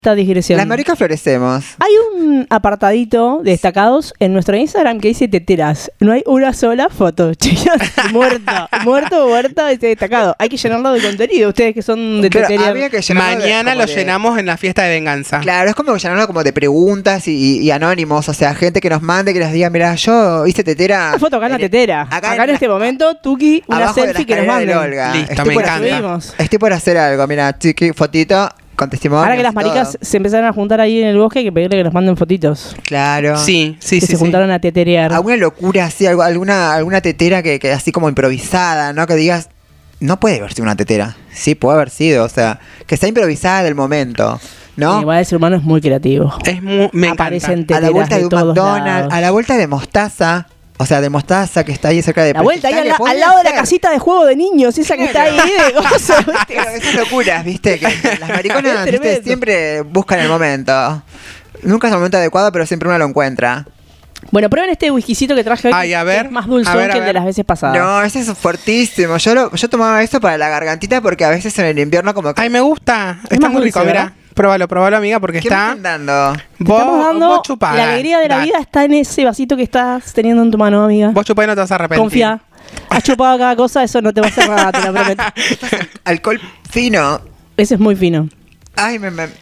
esta digresión. Las maricas florecemos. Hay un apartadito de destacados en nuestro Instagram que dice teteras. No hay una sola foto, chicas. muerto, ese destacado. Hay que llenarlo de contenido. Ustedes que son de tetería. Mañana lo llenamos en la fiesta de venganza. Claro, es como llenarlo como de preguntas y anónimos. O sea, gente que nos mande, que nos diga, mira, yo hice tetera. Una foto acá en la tetera. Acá en este momento, Tuki, una selfie que nos mande. Listo, me encanta. Estoy por hacer algo. Mira, chiqui, fotito. Con testimonios. Ahora que las maricas se empezaron a juntar ahí en el bosque, hay que pedirle que nos manden fotitos. Claro. Sí. Se juntaron a teterear. Alguna locura así, alguna tetera que así como improvisada, ¿no? Que digas, no puede haber sido una tetera. Sí, puede haber sido, o sea, que está improvisada del momento, ¿no? Igual el ser humano es muy creativo. Me aparecen encanta. teteras a la vuelta de un todos McDonald's, lados. a la vuelta de Mostaza. O sea, de Mostaza, que está ahí cerca de... La vuelta ahí al lado de la casita de juego de niños, esa que está ahí de gozo, ¿viste? Claro, esas locuras, ¿viste? Que las mariconas, ¿viste? Siempre buscan el momento. Nunca es el momento adecuado, pero siempre uno lo encuentra. Bueno, prueben este whiskycito que traje hoy. Ay, a ver, que es más dulzón que el de las veces pasadas. No, ese es fuertísimo. Yo tomaba eso para la gargantita porque a veces en el invierno como que... Ay, me gusta. Es Está más muy dulce, rico, ¿verdad? Mira. Probalo, amiga, porque ¿Qué está... me están dando? Estamos dando vos chupá, la alegría de la dale. vida está en ese vasito que estás teniendo en tu mano, amiga. Vos chupá y no te vas a arrepentir. Confía. Has chupado cada cosa, eso no te va a hacer nada, te lo prometo. Alcohol fino. Ese es muy fino. Ay,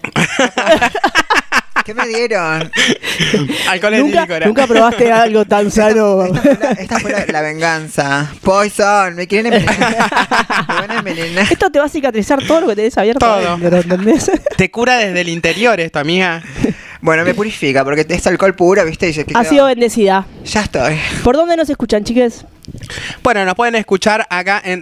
¿Qué me dieron? Alcohol etílico era. Nunca probaste algo tan sano. Esta fue la venganza. Poison. Me quieren envenenar. Me van a envenenar. Esto te va a cicatrizar todo lo que tenés abierto. Todo. adentro, ¿entendés? Te cura desde el interior esto, amiga. Bueno, me purifica porque es alcohol puro, ¿viste? Y Ha sido bendecida. Ya estoy. ¿Por dónde nos escuchan, chiques? Bueno, nos pueden escuchar acá en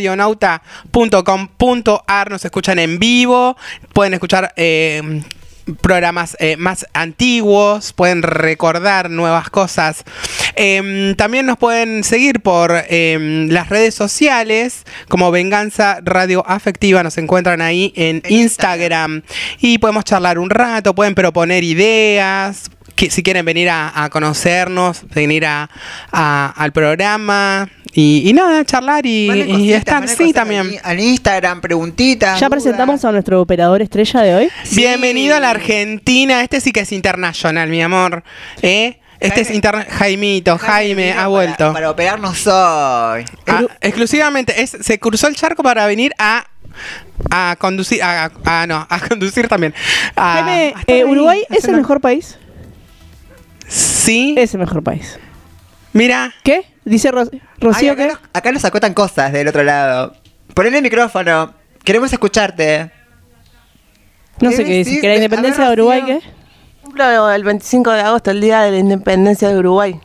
radionauta.com.ar. Nos escuchan en vivo. Pueden escuchar programas más antiguos. Pueden recordar nuevas cosas. También nos pueden seguir por las redes sociales como Venganza Radio Afectiva. Nos encuentran ahí en Instagram. Y podemos charlar un rato. Pueden proponer ideas. Que si quieren venir a conocernos, venir al programa y nada, charlar y estar, sí, también. Al Instagram, preguntitas. ¿Ya dudas. presentamos a nuestro operador estrella de hoy? Sí. Bienvenido a la Argentina. Este sí que es internacional, mi amor. Este es Jaime ha vuelto. Para operarnos hoy. Exclusivamente, se cruzó el charco para venir a conducir, a conducir también. Jaime, ¿Uruguay es el mejor país? Sí. Es el mejor país. Mira. ¿Qué? Dice Rocío, Ay, ¿qué? acá nos acotan cosas del otro lado. Ponle el micrófono. Queremos escucharte. No sé qué dice. ¿Que la independencia de Uruguay qué? Cumplo el 25 de agosto, el día de la independencia de Uruguay.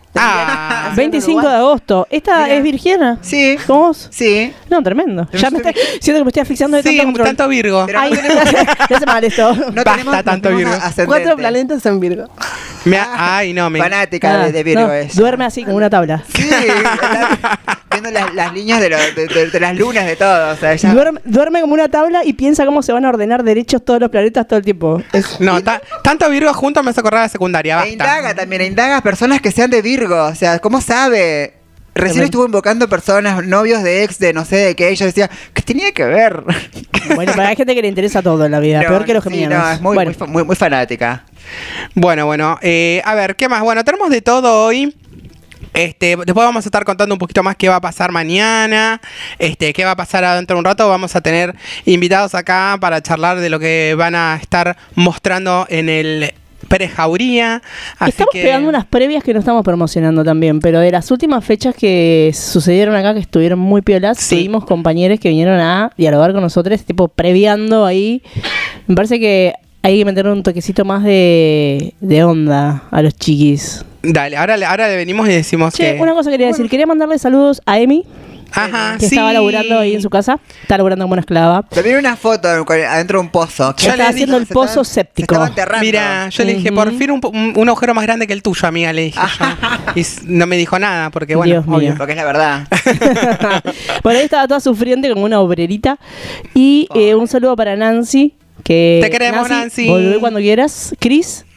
25 de agosto. ¿Esta Mira. es virgiana? Sí. ¿Como vos? Sí. No, tremendo. Pero Ya me está, siento que me estoy asfixiando de Sí, tanto control. tanto Virgo. Pero Ay, no tenemos- me hace mal esto. No Basta tanto Virgo. ascendente. 4 planetas en Virgo. Ay, no, me... Fanática Ah, de Virgo no, es. duerme así como una tabla. Sí, viendo las líneas de las lunas de todo. O sea, ella... Duerme como una tabla y piensa cómo se van a ordenar derechos todos los planetas todo el tiempo. No, tanto Virgo juntos me hace acordar de la secundaria, basta. indaga también, indaga personas que sean de Virgo. O sea, ¿cómo sabe? Recién estuvo invocando personas, novios de ex, de no sé de qué. Ella decía, ¿qué tenía que ver? Bueno, pero hay gente que le interesa todo en la vida, peor que los geminianos. No, es muy, Bueno, muy fanática. Bueno, a ver, ¿qué más? Bueno, tenemos de todo hoy. Después vamos a estar contando un poquito más qué va a pasar mañana, qué va a pasar dentro de un rato. Vamos a tener invitados acá para charlar de lo que van a estar mostrando en el Pérez Jauría. estamos pegando unas previas que no estamos promocionando también, pero de las últimas fechas que sucedieron acá, que estuvieron muy piolas, Sí. tuvimos compañeros que vinieron a dialogar con nosotros, tipo previando ahí. Me parece que hay que meterle un toquecito más de onda a los chiquis. Dale, ahora le venimos y decimos Che, que... una cosa quería decir, quería mandarle saludos a Emi, Ajá, que sí. estaba laburando ahí en su casa, está laburando como una esclava. También una foto adentro de un pozo. Yo está haciendo el pozo séptico. Se estaba enterrando. Mira, yo le dije, por fin un agujero más grande que el tuyo, amiga, le dije yo. Y no me dijo nada, porque bueno, Dios mío. obvio. Porque es la verdad. Por ahí estaba toda sufriente como una obrerita. Y un saludo para Nancy. Que Te queremos, Nancy. Volvé cuando quieras. Cris,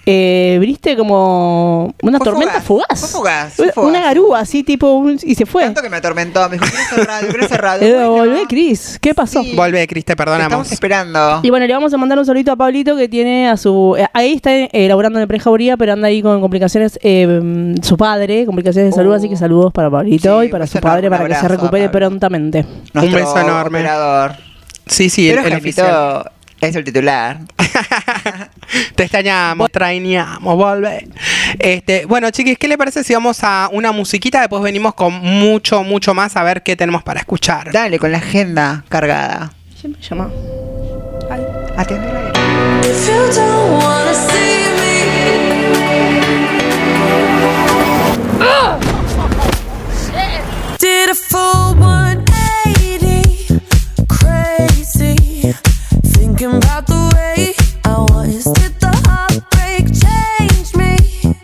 Viste como una Fue tormenta fugaz. Fue fugaz. Fue fugaz. Una garúa así, tipo, y se fue. Tanto que me atormentó. Me dijo, quiero cerrado. Volvé, Cris. ¿Qué pasó? Sí. Volvé, Cris, te Te perdonamos. estamos esperando. Y bueno, le vamos a mandar un saludito a Pablito que tiene a su... ahí está laburando en el prejauría, pero anda ahí con complicaciones, su padre, complicaciones de salud, así que saludos para Pablito Sí, y para un su beso padre enorme, para un que se abrazo a recupere Pablo. prontamente. Nuestro Un beso enorme. operador. Sí, sí, Pero el oficial. Jaimito es el titular. Te extrañamos, trañamos, volve. Bueno, chiquis, ¿qué le parece si vamos a una musiquita? Después venimos con mucho, mucho más a ver qué tenemos para escuchar. Dale, con la agenda cargada. ¿Quién me llama? Atiende el aire. If you don't wanna see me, did a full 180, crazy, thinking about the way I was. Did the heartbreak change me?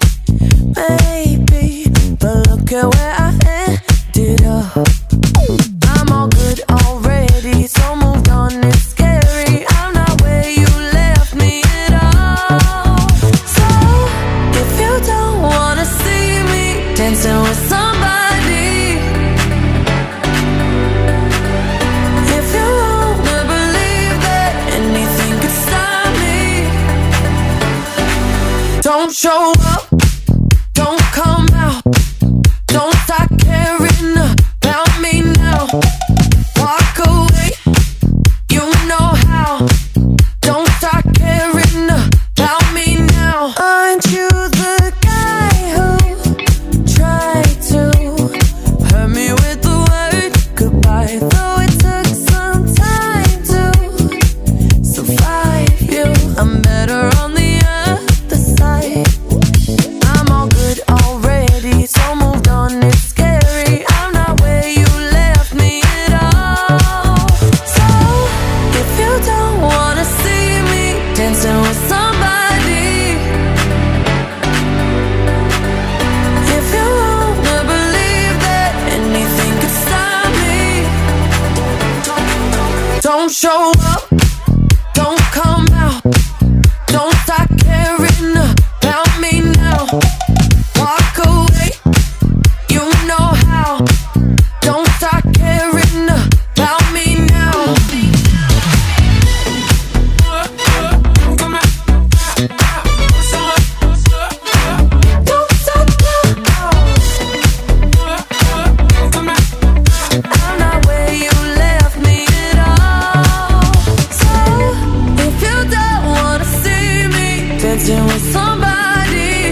Maybe, but look at where I ended up. I'm all good already, so moved on. It's scary. I'm not where you left me at all. So if you don't wanna see me dancing with somebody, if you wanna believe that anything could stop me, don't show up, don't come out, don't start caring about me now. Walk away, you know how. Don't start caring about me now. Aren't you the guy who tried to hurt me with the word goodbye? Though it took some time to survive you, I'm better on the other side. I'm all good already, so moved on. It's scary. I'm not where you left me at all. So if you don't wanna see me dancing with somebody, if you wanna believe that anything could stop me, don't show up, don't come out, don't start caring about me now. Walk away, you know how. Don't start caring about me now. Don't stop now. I'm not where you left me at all. So if you don't wanna see me dancing with somebody,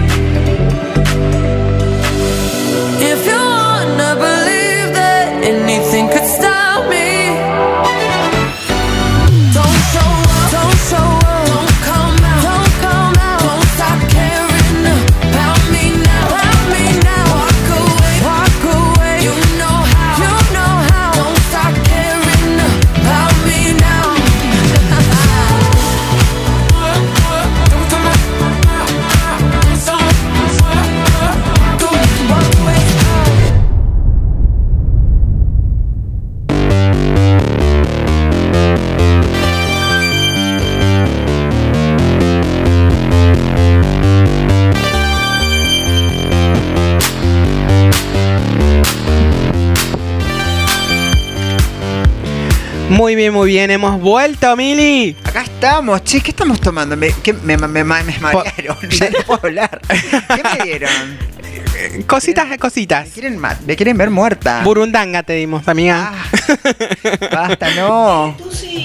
if you wanna believe that anything could stop me, don't show up, don't show up, don't come out, don't come out, don't stop caring about me now, walk away, you know how, don't stop caring about me now. Walk away. Muy bien, hemos vuelto, Mili. Acá estamos, che, ¿qué estamos tomando? Me marearon, ya no puedo hablar. ¿Qué me dieron? Cositas de cositas. Me quieren ver muerta. Burundanga te dimos, amiga. Basta, no.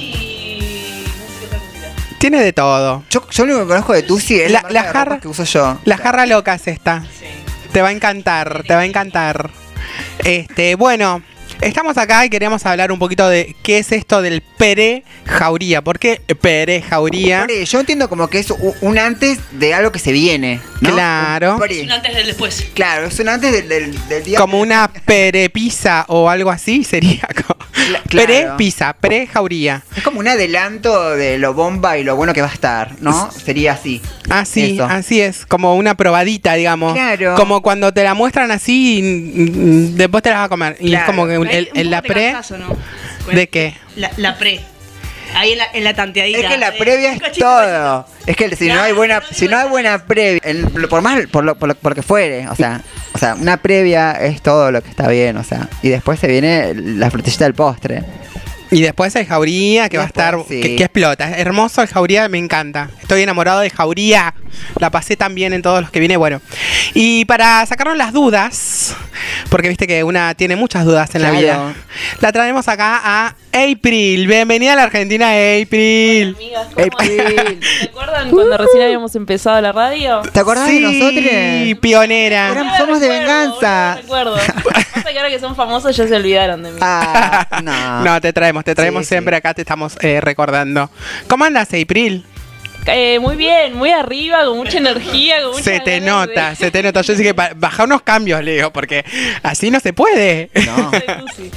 Tiene de todo. Yo lo único que conozco de Tusi es la marca de ropa jarra que uso yo. La jarra loca es esta. Te va a encantar, te va a encantar. Bueno, estamos acá y queríamos hablar un poquito de qué es esto del perejauría. ¿Por qué perejauría? Yo entiendo como que es un antes de algo que se viene, ¿no? Claro. Un pre. Un antes del después. Claro, es un antes del día. Como una perepisa o algo así sería. Claro. Perepisa, perejauría. Es como un adelanto de lo bomba y lo bueno que va a estar, ¿no? Sería así. Así, Eso. así es, como una probadita, digamos. Claro. Como cuando te la muestran así y después te la vas a comer. Y Claro. es como que Un la poco te pre... cansás, ¿o no? ¿De qué? La pre. Ahí en la tanteadita. Es que la previa es todo. Es que si no hay buena previa, por lo que fuere, o sea, una previa es todo lo que está bien, o sea, y después se viene la frutillita del postre. Y después el Jauría, que va a estar, sí. que explota. Es hermoso el Jauría, me encanta. Estoy enamorado del Jauría. La pasé tan bien en todos los que viene, bueno. Y para sacarnos las dudas, porque viste que una tiene muchas dudas en la vida, la traemos acá a April. Bienvenida a la Argentina, April. Amigas, ¿se acuerdan cuando recién habíamos empezado la radio? ¿Te acordás de nosotros? Sí, pionera. Somos de venganza. No recuerdo. Pasa que ahora que son famosos ya se olvidaron de mí. No. No, te traemos Sí, siempre sí. acá, te estamos recordando. ¿Cómo andas, April? Muy bien, muy arriba, con mucha energía, con mucha Se te ganas nota, se te nota. Yo sí que baja unos cambios, Leo, porque así no se puede. No. de Tusi.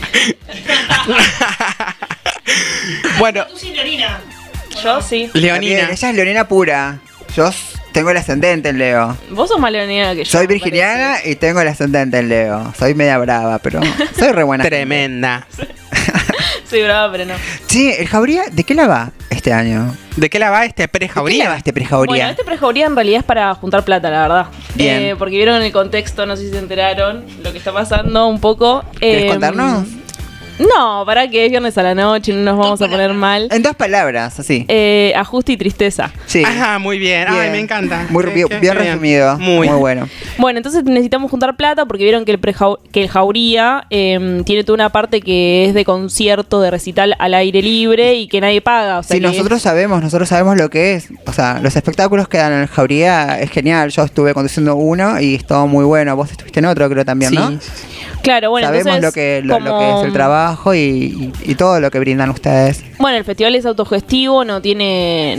Bueno, Yo sí. Leonina. Ella es leonina pura. Yo tengo el ascendente en Leo. Vos sos más leonina que yo. Soy me virginiana parece. y tengo el ascendente en Leo. Soy media brava, pero soy re buena. Tremenda. Soy brava, pero no. Sí, el Jauría, ¿de qué la va este año? ¿De qué la va este ¿De qué la va pre-Jauría? este pre-Jauría? Bueno, este prejauría en realidad es para juntar plata, la verdad. Bien. Porque vieron el contexto, no sé si se enteraron, lo que está pasando un poco. ¿Querés contarnos? No, para que es viernes a la noche, no nos vamos a poner mal. En 2 palabras, así. Ajuste y tristeza. Sí. Ajá, muy bien. Ay, Bien. me encanta. Muy bien, bien resumido. Muy. Muy bueno. Bueno, entonces necesitamos juntar plata porque vieron que el Jauría tiene toda una parte que es de concierto, de recital al aire libre y que nadie paga. O sea, Sí, que nosotros sabemos lo que es. O sea, los espectáculos que dan en el Jauría es genial. Yo estuve conduciendo uno y estuvo muy bueno. Vos estuviste en otro, creo también, Sí. ¿no? Claro, bueno, Sabemos entonces, lo que es el trabajo y todo lo que brindan ustedes. Bueno, el festival es autogestivo, no tiene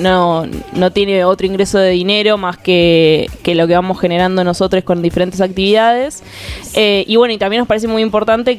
otro ingreso de dinero más que lo que vamos generando nosotros con diferentes actividades. Y bueno, y también nos parece muy importante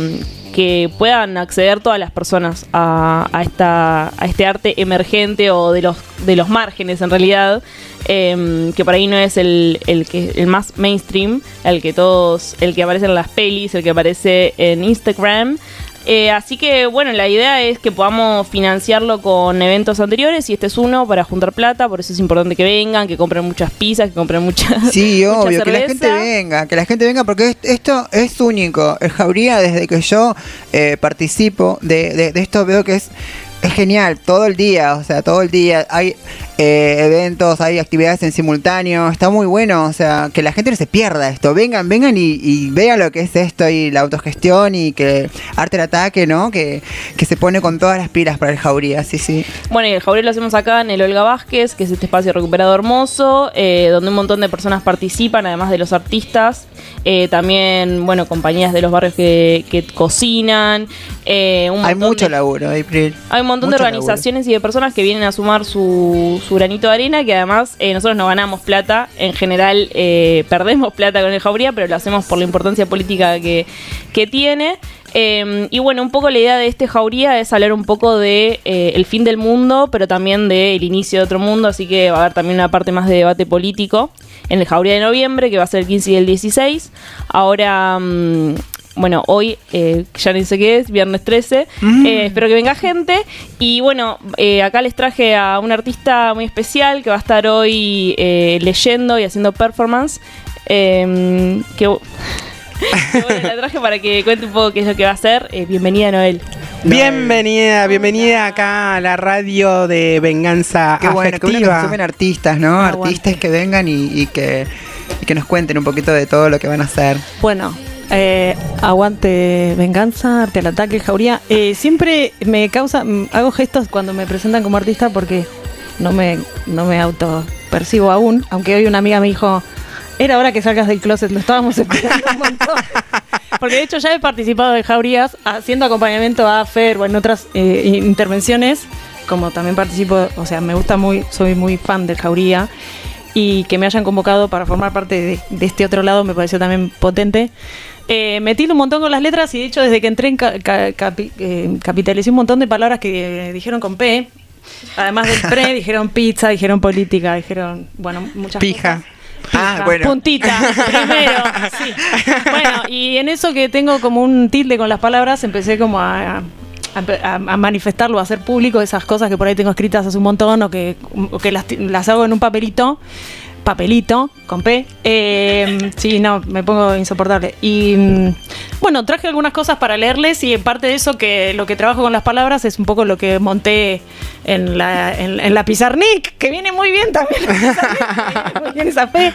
que puedan acceder todas las personas a este arte emergente o de los márgenes en realidad, que por ahí no es el más mainstream, el que aparece en las pelis, el que aparece en Instagram. Así que bueno, la idea es que podamos financiarlo con eventos anteriores y este es uno para juntar plata, por eso es importante que vengan, que compren muchas pizzas, que compren muchas Sí, mucha obvio, que la cerveza. gente venga porque esto es único. El Jauría, desde que yo participo de esto, veo que es genial, todo el día, hay eventos, hay actividades en simultáneo, está muy bueno, o sea, que la gente no se pierda esto, vengan y vean lo que es esto y la autogestión y que Arte al Ataque, ¿no? Que se pone con todas las pilas para el Jauría, sí. Bueno, y el Jauría lo hacemos acá en el Olga Vázquez, que es este espacio recuperado hermoso, donde un montón de personas participan, además de los artistas, también, bueno, compañías de los barrios que cocinan, Hay mucho laburo, April. Hay un montón de Mucho organizaciones y de personas que vienen a sumar su granito de arena, que además nosotros no ganamos plata, en general perdemos plata con el Jauría, pero lo hacemos por la importancia política que tiene. Y bueno, un poco la idea de este Jauría es hablar un poco de el fin del mundo, pero también del inicio de otro mundo, así que va a haber también una parte más de debate político en el Jauría de noviembre, que va a ser el 15 y el 16. Ahora... bueno, hoy ya ni sé qué es, viernes 13. Espero que venga gente. Y bueno, acá les traje a un artista muy especial que va a estar hoy leyendo y haciendo performance. Bueno, la traje para que cuente un poco qué es lo que va a hacer. Bienvenida, Noel. Bienvenida acá a la radio de Venganza Qué bueno, que Afectiva. suben artistas, ¿no? Aguante. Artistas que vengan y que nos cuenten un poquito de todo lo que van a hacer. Bueno, aguante Venganza, Arte al Ataque, Jauría. Siempre me hago gestos cuando me presentan como artista porque no me auto percibo aún, aunque hoy una amiga me dijo, era hora que salgas del closet, lo estábamos esperando un montón. Porque de hecho ya he participado de Jaurías haciendo acompañamiento a Fer o en otras intervenciones, como también participo, o sea, me gusta soy muy fan del Jauría. Y que me hayan convocado para formar parte de este otro lado me pareció también potente. Me tildo un montón con las letras y de hecho desde que entré capitalicé un montón de palabras que dijeron con P. Además del pre, dijeron pizza, dijeron política, dijeron, bueno, muchas Pija. cosas. Ah, bueno. Puntita, primero, sí. Bueno, y en eso que tengo como un tilde con las palabras, empecé como a a manifestarlo, a hacer público esas cosas que por ahí tengo escritas hace un montón o que las hago en un papelito con P. Sí, no, me pongo insoportable. Y bueno, traje algunas cosas para leerles y en parte de eso, que lo que trabajo con las palabras es un poco lo que monté en la Pizarnik, que viene muy bien también. Muy bien esa P.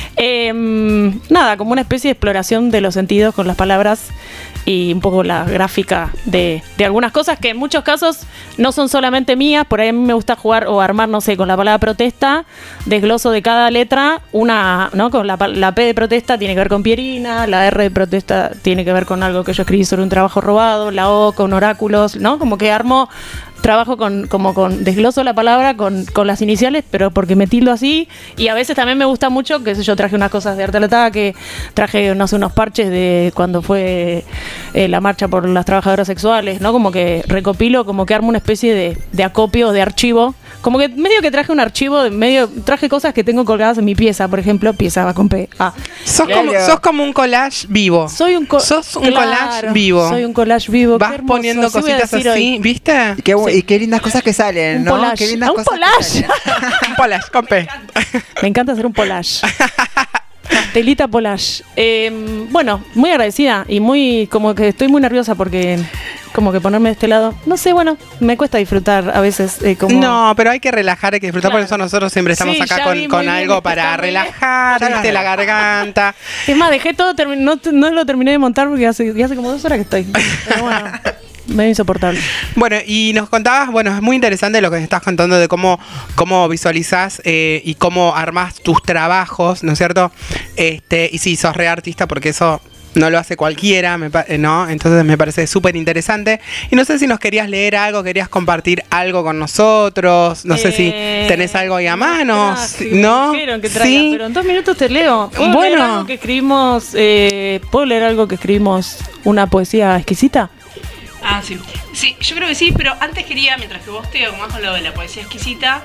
Nada, como una especie de exploración de los sentidos con las palabras y un poco la gráfica de algunas cosas que en muchos casos no son solamente mías. Por ahí a mí me gusta jugar o armar, no sé, con la palabra protesta, desgloso de cada letra, una, ¿no? Con la P de protesta tiene que ver con Pierina, la R de protesta tiene que ver con algo que yo escribí sobre un trabajo robado, la O con oráculos, ¿no? Como que trabajo con desgloso la palabra con las iniciales, pero porque me tildo así. Y a veces también me gusta mucho, que yo traje unas cosas de Arte al Ataque, traje, no sé, unos parches de cuando fue la marcha por las trabajadoras sexuales, ¿no? Como que recopilo, como que armo una especie de acopio, de archivo. Como que medio que traje un archivo, traje cosas que tengo colgadas en mi pieza, por ejemplo, pieza va con P. Sos como un collage vivo. Sos un collage vivo. Soy un collage vivo. Vas poniendo cositas así, hoy. ¿viste? Y qué lindas cosas que salen, ¿no? Collage. Qué lindas Un cosas collage. Un collage con P. Me encanta hacer un collage. Pastelita collage. Bueno, muy agradecida y muy, como que estoy muy nerviosa porque como que ponerme de este lado, no sé, bueno, me cuesta disfrutar a veces. No, pero hay que relajar, hay que disfrutar, por eso nosotros siempre estamos Sí, acá ya vi con muy bien, algo para está muy bien. relajar, ¿viste? La garganta. Es más, dejé todo, no lo terminé de montar porque hace como 2 horas que estoy. Pero bueno, medio insoportable. Bueno, y nos contabas, bueno, es muy interesante lo que nos estás contando de cómo visualizás y cómo armás tus trabajos, ¿no es cierto? Y sí, sos re artista porque eso no lo hace cualquiera, ¿no? Entonces me parece súper interesante. Y no sé si nos querías leer algo, querías compartir algo con nosotros. No sé si tenés algo ahí a mano. ¿No? Me dijeron que traiga, ¿Sí? pero en 2 minutos te leo. ¿Puedo Bueno. leer algo que escribimos? ¿Puedo leer algo que escribimos? ¿Una poesía exquisita? Ah, sí. Sí, yo creo que sí, pero antes quería, mientras que vos te más con lo de la poesía exquisita,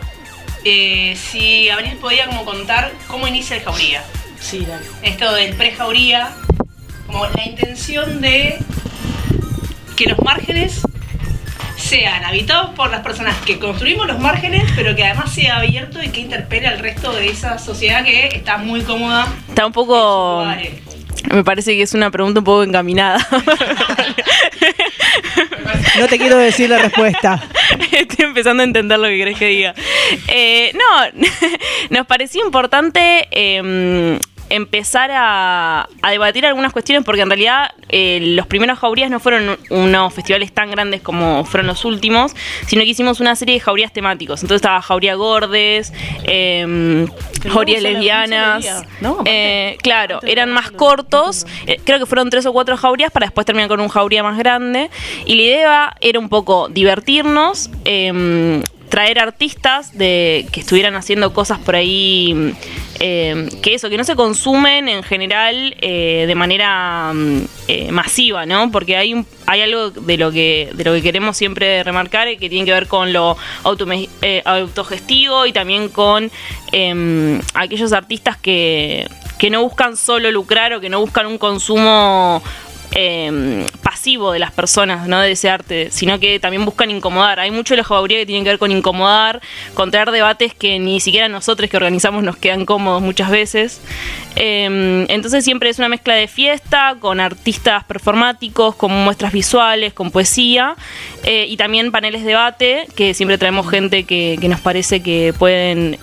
si Abril podía como contar cómo inicia el Jauría. Sí, dale. Esto del pre-Jauría, como la intención de que los márgenes sean habitados por las personas que construimos los márgenes, pero que además sea abierto y que interpele al resto de esa sociedad que está muy cómoda. Está un poco... en sus lugares. Me parece que es una pregunta un poco encaminada. No te quiero decir la respuesta. Estoy empezando a entender lo que querés que diga. No, nos pareció importante empezar a debatir algunas cuestiones porque en realidad los primeros Jaurías no fueron unos festivales tan grandes como fueron los últimos, sino que hicimos una serie de Jaurías temáticos. Entonces estaba Jauría Gordes, Jaurías lesbianas, ¿no? claro, eran más cortos, creo que fueron 3 o 4 Jaurías para después terminar con un Jauría más grande, y la idea era un poco divertirnos, traer artistas que estuvieran haciendo cosas por ahí que no se consumen en general de manera masiva, ¿no? Porque hay algo de lo que queremos siempre remarcar que tiene que ver con lo autogestivo y también con aquellos artistas que no buscan solo lucrar o que no buscan un consumo pasivo de las personas, no de ese arte, sino que también buscan incomodar. Hay mucho de la Jauría que tienen que ver con incomodar, con traer debates que ni siquiera nosotros que organizamos nos quedan cómodos muchas veces. Entonces siempre es una mezcla de fiesta, con artistas performáticos, con muestras visuales, con poesía, y también paneles de debate, que siempre traemos gente que nos parece que pueden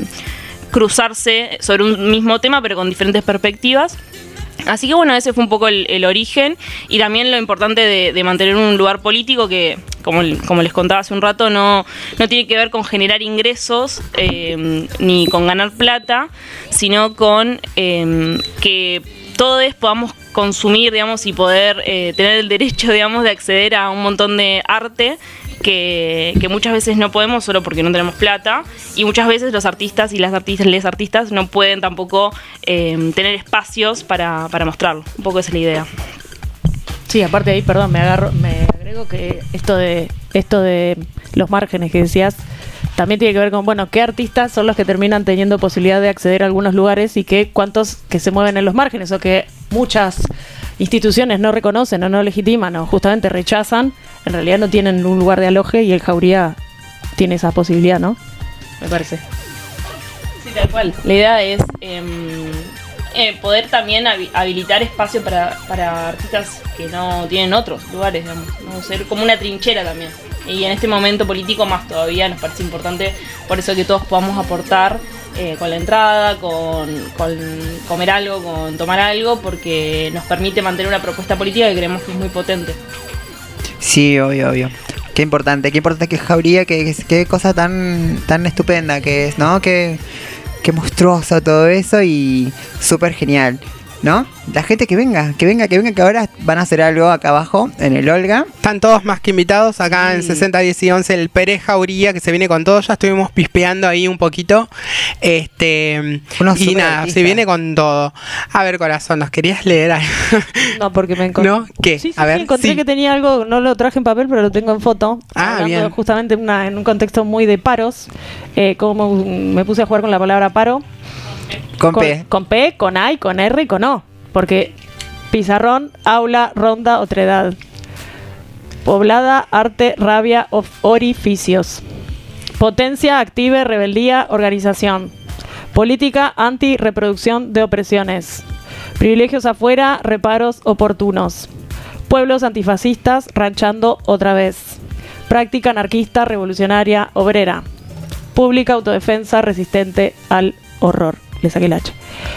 cruzarse sobre un mismo tema, pero con diferentes perspectivas. Así que bueno, ese fue un poco el origen, y también lo importante de mantener un lugar político que, como les contaba hace un rato, no tiene que ver con generar ingresos ni con ganar plata, sino con que todos podamos consumir, digamos, y poder tener el derecho, digamos, de acceder a un montón de arte que muchas veces no podemos solo porque no tenemos plata, y muchas veces los artistas y les artistas no pueden tampoco tener espacios para mostrarlo. Un poco esa es la idea. Sí, aparte ahí, perdón, me agrego que esto de los márgenes que decías también tiene que ver con, bueno, qué artistas son los que terminan teniendo posibilidad de acceder a algunos lugares y cuántos que se mueven en los márgenes, o que muchas instituciones no reconocen o no legitiman o justamente rechazan, en realidad no tienen un lugar de aloje y el Jauría tiene esa posibilidad, ¿no? Me parece. Sí, tal cual. La idea es poder también habilitar espacio para artistas que no tienen otros lugares, digamos, ¿no? Ser como una trinchera también. Y en este momento político más todavía nos parece importante, por eso que todos podamos aportar con la entrada, con comer algo, con tomar algo, porque nos permite mantener una propuesta política que creemos que es muy potente. Sí, obvio. Qué importante que es Jauría, qué cosa tan estupenda que es, ¿no? Qué monstruoso todo eso y súper genial, ¿no? La gente que venga, que ahora van a hacer algo acá abajo, en el Olga. Están todos más que invitados acá en 60, 10 y 11, el Pérez Jauría, que se viene con todo. Ya estuvimos pispeando ahí un poquito. Unos Y nada, superartistas. se viene con todo. A ver, corazón, ¿nos querías leer algo? No, porque me encontré. ¿No? ¿Qué? Sí, A ver, encontré sí. que tenía algo, no lo traje en papel, pero lo tengo en foto. Ah, Hablando bien. justamente en un contexto muy de paros. Como me puse a jugar con la palabra paro. Con P. Con P, con A, y con R y con O. Porque pizarrón, aula, ronda, otredad. Poblada, arte, rabia, orificios. Potencia, active, rebeldía, organización. Política, anti-reproducción de opresiones. Privilegios afuera, reparos oportunos. Pueblos antifascistas, ranchando otra vez. Práctica anarquista, revolucionaria, obrera. Pública, autodefensa, resistente al horror. Le saqué el H.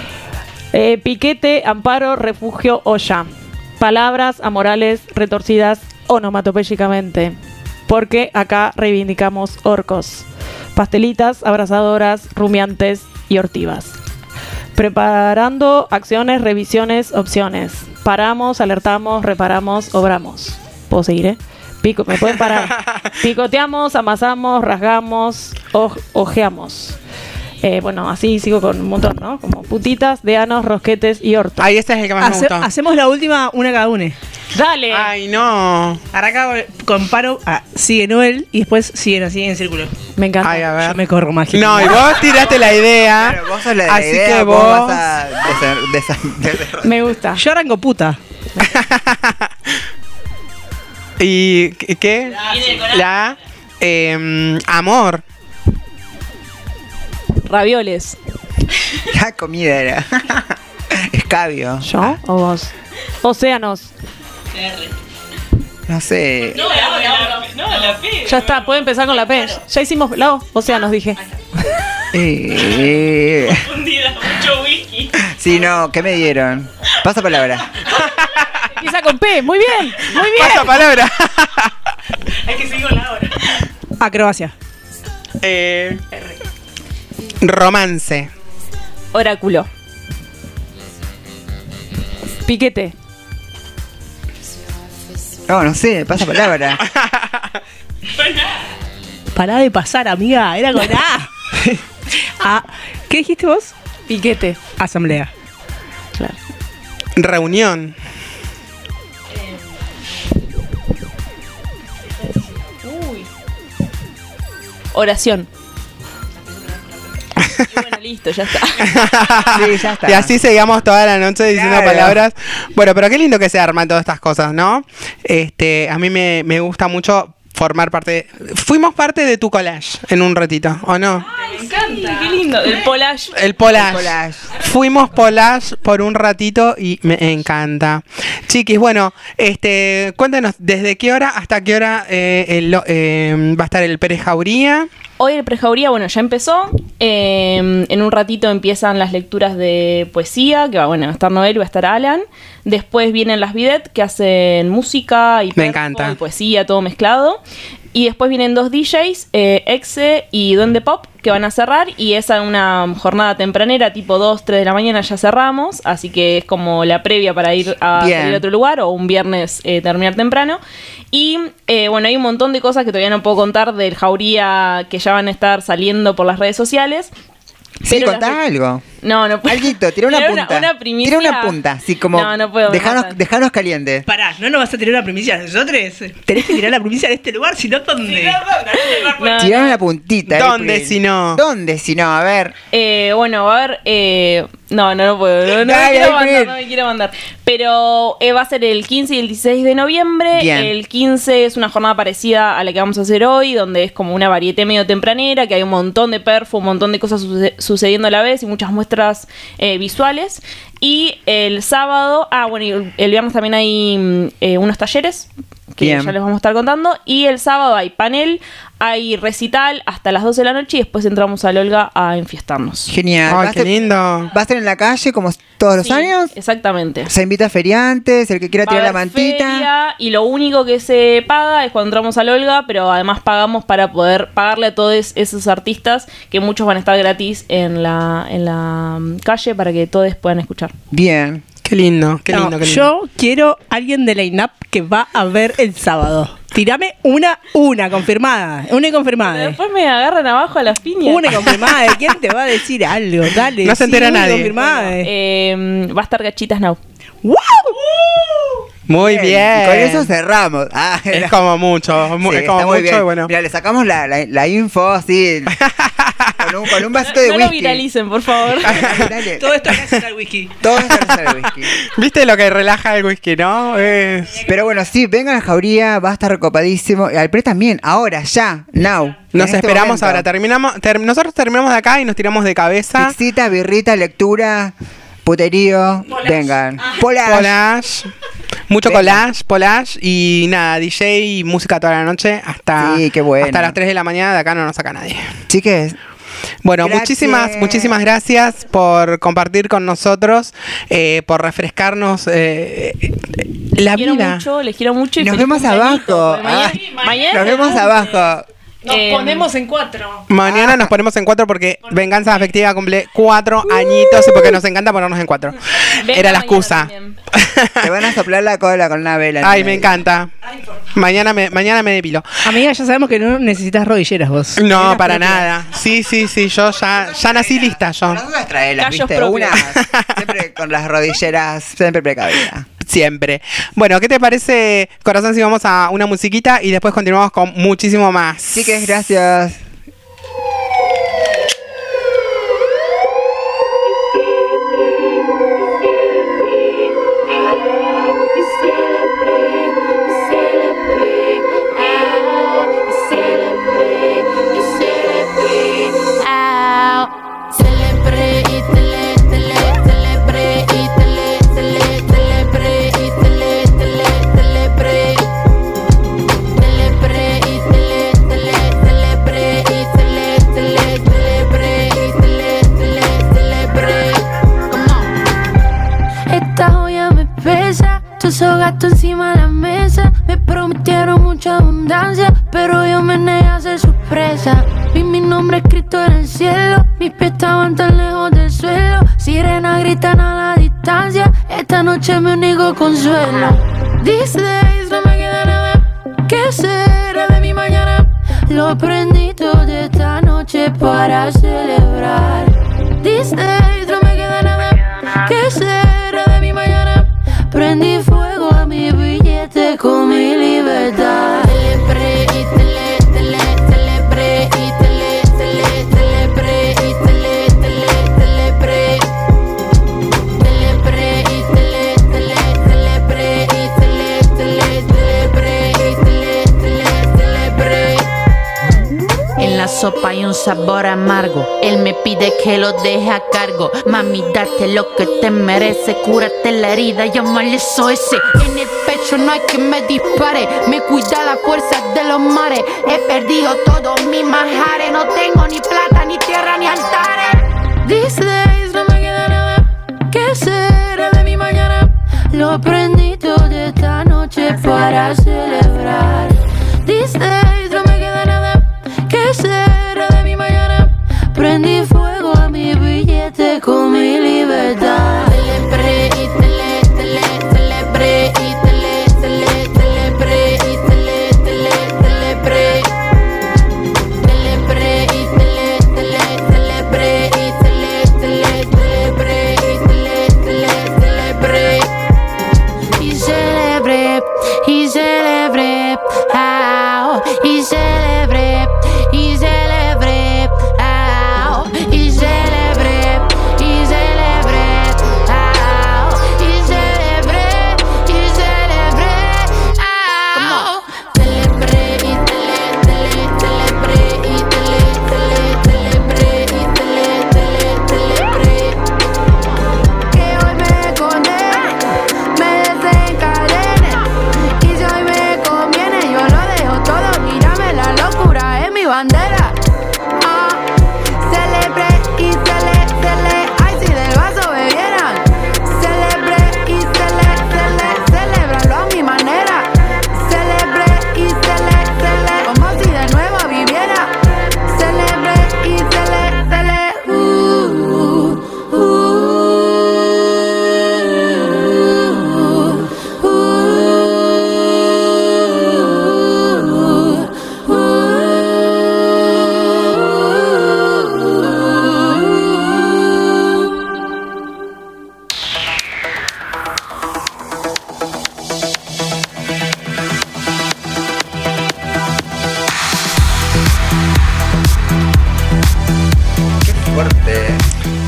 Piquete, amparo, refugio, olla. Palabras amorales retorcidas onomatopéyicamente. Porque acá reivindicamos orcos. Pastelitas, abrazadoras, rumiantes y ortivas. Preparando acciones, revisiones, opciones. Paramos, alertamos, reparamos, obramos. Puedo seguir, ¿eh? Me pueden parar. Picoteamos, amasamos, rasgamos, ojeamos. Bueno, así sigo con un montón, ¿no? Como putitas, deanos, rosquetes y orto. Ay, este es el que más me gustó. Hacemos la última, una cada una. ¡Dale! Ay, no. Arranca con paro, sigue Noel y después siguen así en círculo. Me encanta. Ay, a ver. Yo me corro mágico. No, y vos tiraste la idea. Pero vos sos la de la así idea, que vos vos. vas a Me gusta. Yo arranco puta. ¿Y qué? La amor. Ravioles. La comida era. Escabio. ¿Yo o vos? Océanos. No sé. Ya está, puede empezar con la P. Ya hicimos la O. Océanos, dije. Mucho whisky. Sí, no, ¿qué me dieron? Pasa palabra. Empieza con P. Muy bien. Muy bien. Pasa palabra. Hay que seguir con la hora. Acrobacia. Romance. Oráculo. Piquete. No sé, pasa palabra. Pará de pasar, amiga. Era con A. ¿Qué dijiste vos? Piquete. Asamblea. Claro. Reunión. Oración. Y bueno, listo, ya está. Sí, ya está. Y así seguimos toda la noche diciendo Claro. palabras. Bueno, pero qué lindo que se arman todas estas cosas, ¿no? A mí me gusta mucho formar parte. Fuimos parte de tu collage en un ratito, ¿o no? Me encanta. Qué lindo. El collage. El collage. El collage. Fuimos collage por un ratito y me encanta. Chiquis, bueno, cuéntanos, ¿desde qué hora hasta qué hora va a estar el Pérez Jauría? Hoy el Prejauría, bueno, ya empezó. En un ratito empiezan las lecturas de poesía, que va a estar Noel y va a estar Alan. Después vienen las Bidet, que hacen música y Me perfo encanta. y poesía, todo mezclado. Y después vienen dos DJs, Exe y Duende Pop, que van a cerrar. Y esa es una jornada tempranera, tipo 2, 3 de la mañana ya cerramos. Así que es como la previa para ir a Bien. salir a otro lugar o un viernes terminar temprano. Y bueno, hay un montón de cosas que todavía no puedo contar del Jauría que ya van a estar saliendo por las redes sociales. Sí, Pero contá las- algo. No puedo. Alguito, tira una Tirar punta. Una primicia. Tira una punta, así como. No puedo. Dejanos caliente. Pará, no nos vas a tirar una primicia a nosotros. Tenés que tirar la primicia en este lugar, si no, ¿dónde? No. Tiraron una puntita. ¿Dónde April. si no? ¿Dónde si no? A ver. Bueno, va a haber No puedo. No me Dale, quiero Queen. mandar, no me quiero mandar. Pero va a ser el 15 y el 16 de noviembre. Bien. El 15 es una jornada parecida a la que vamos a hacer hoy, donde es como una varieté medio tempranera, que hay un montón de perfo, un montón de cosas sucediendo a la vez y muchas muestras visuales. Y el sábado, y el viernes también hay unos talleres que Bien. ya les vamos a estar contando. Y el sábado hay panel, hay recital hasta las 12 de la noche y después entramos al Olga a enfiestarnos. Genial. Ay, qué lindo. ¿Va a ser en la calle como todos los Sí, años? Exactamente. Se invita a feriantes, el que quiera Va a tirar la haber mantita. feria, y lo único que se paga es cuando entramos al Olga, pero además pagamos para poder pagarle a todos esos artistas, que muchos van a estar gratis en la calle para que todos puedan escuchar. Bien. Qué lindo, qué No, lindo, qué lindo. yo quiero alguien de Line Up que va a ver el sábado. Tirame una confirmada. Una Pero confirmada. después me agarran abajo a las piñas. Una confirmada. ¿Quién te va a decir algo? Dale. No se entera una nadie. confirmada. Va a estar Gachitas Now. ¡Wow! Muy bien. Y con eso cerramos. Ah, Es como mucho, sí, es como está muy mucho bien. y bueno. Mira, le sacamos la info así. con un vasito de No whisky. lo viralicen, por favor. Dale. Todo esto gracias al whisky. Todo es gracias al whisky. ¿Viste lo que relaja el whisky, no? Pero bueno, sí, vengan a Jauría, va a estar recopadísimo. Y al pre también, ahora, ya, now. Nos en este esperamos momento. ahora, nosotros terminamos de acá y nos tiramos de cabeza. Pixita, birrita, lectura, puterío. Vengan. Collage. Mucho Venga. collage y nada, DJ y música toda la noche hasta, Sí, qué bueno. hasta las 3 de la mañana. De acá no nos saca nadie. Chiques, Bueno, Gracias. muchísimas gracias por compartir con nosotros, por refrescarnos la vida. Les quiero mucho y nos feliz vemos cumpleañito, abajo. porque mañana- Ah, mañana nos vemos abajo. Nos Em, ponemos en 4. Mañana nos ponemos en 4 porque Venganza Afectiva cumple 4 añitos y porque nos encanta ponernos en 4. vengan Era la mañana excusa. también. Te van a soplar la cola con una vela. en Ay, el me medio. encanta. Mañana me depilo. Amiga, ya sabemos que no necesitas rodilleras vos. No, Eras para propia. nada. Sí, yo ya nací lista yo. Las dudas traelas, Callos ¿viste? propios. Una siempre con las rodilleras, siempre precavida. Siempre. Bueno, ¿qué te parece, corazón, si vamos a una musiquita y después continuamos con muchísimo más? Chiques, gracias. Esta joya me pesa, todo eso gasto encima de la mesa. Me prometieron mucha abundancia, pero yo me negué a ser sorpresa. Vi mi nombre escrito en el cielo, mis pies estaban tan lejos del suelo. Sirenas gritan a la distancia, esta noche es mi único consuelo. These days no me queda nada, ¿qué será de mi mañana? Lo aprendí todo de esta noche para celebrar. These days no me queda nada, ¿qué será de mi mañana? Prendí fuego a mi billete con mi libertad. Celebré y celebré y celebré y celebré y celebré y en la sopa hay un sabor amargo. Él me pide que lo deje a cargo. Mami, date lo que te merece. Cúrate la herida, llama al SOS. En el pecho no hay que me dispare. Me cuida la fuerza de los mares. He perdido todos mis manjares. No tengo ni plata, ni tierra, ni altares. These days no me queda nada. ¿Qué será de mi mañana? Lo aprendí todo de esta noche para celebrar. These days no me queda nada. ¿Qué será de mi mañana? Prendí fuego a mi billete con mi libertad. Celebré y celebré y celebré y celebré. Celebré y celebré y celebré. Y celebré, y celebré, ah, y celebré, y celebré, ah, y celebré, y celebré.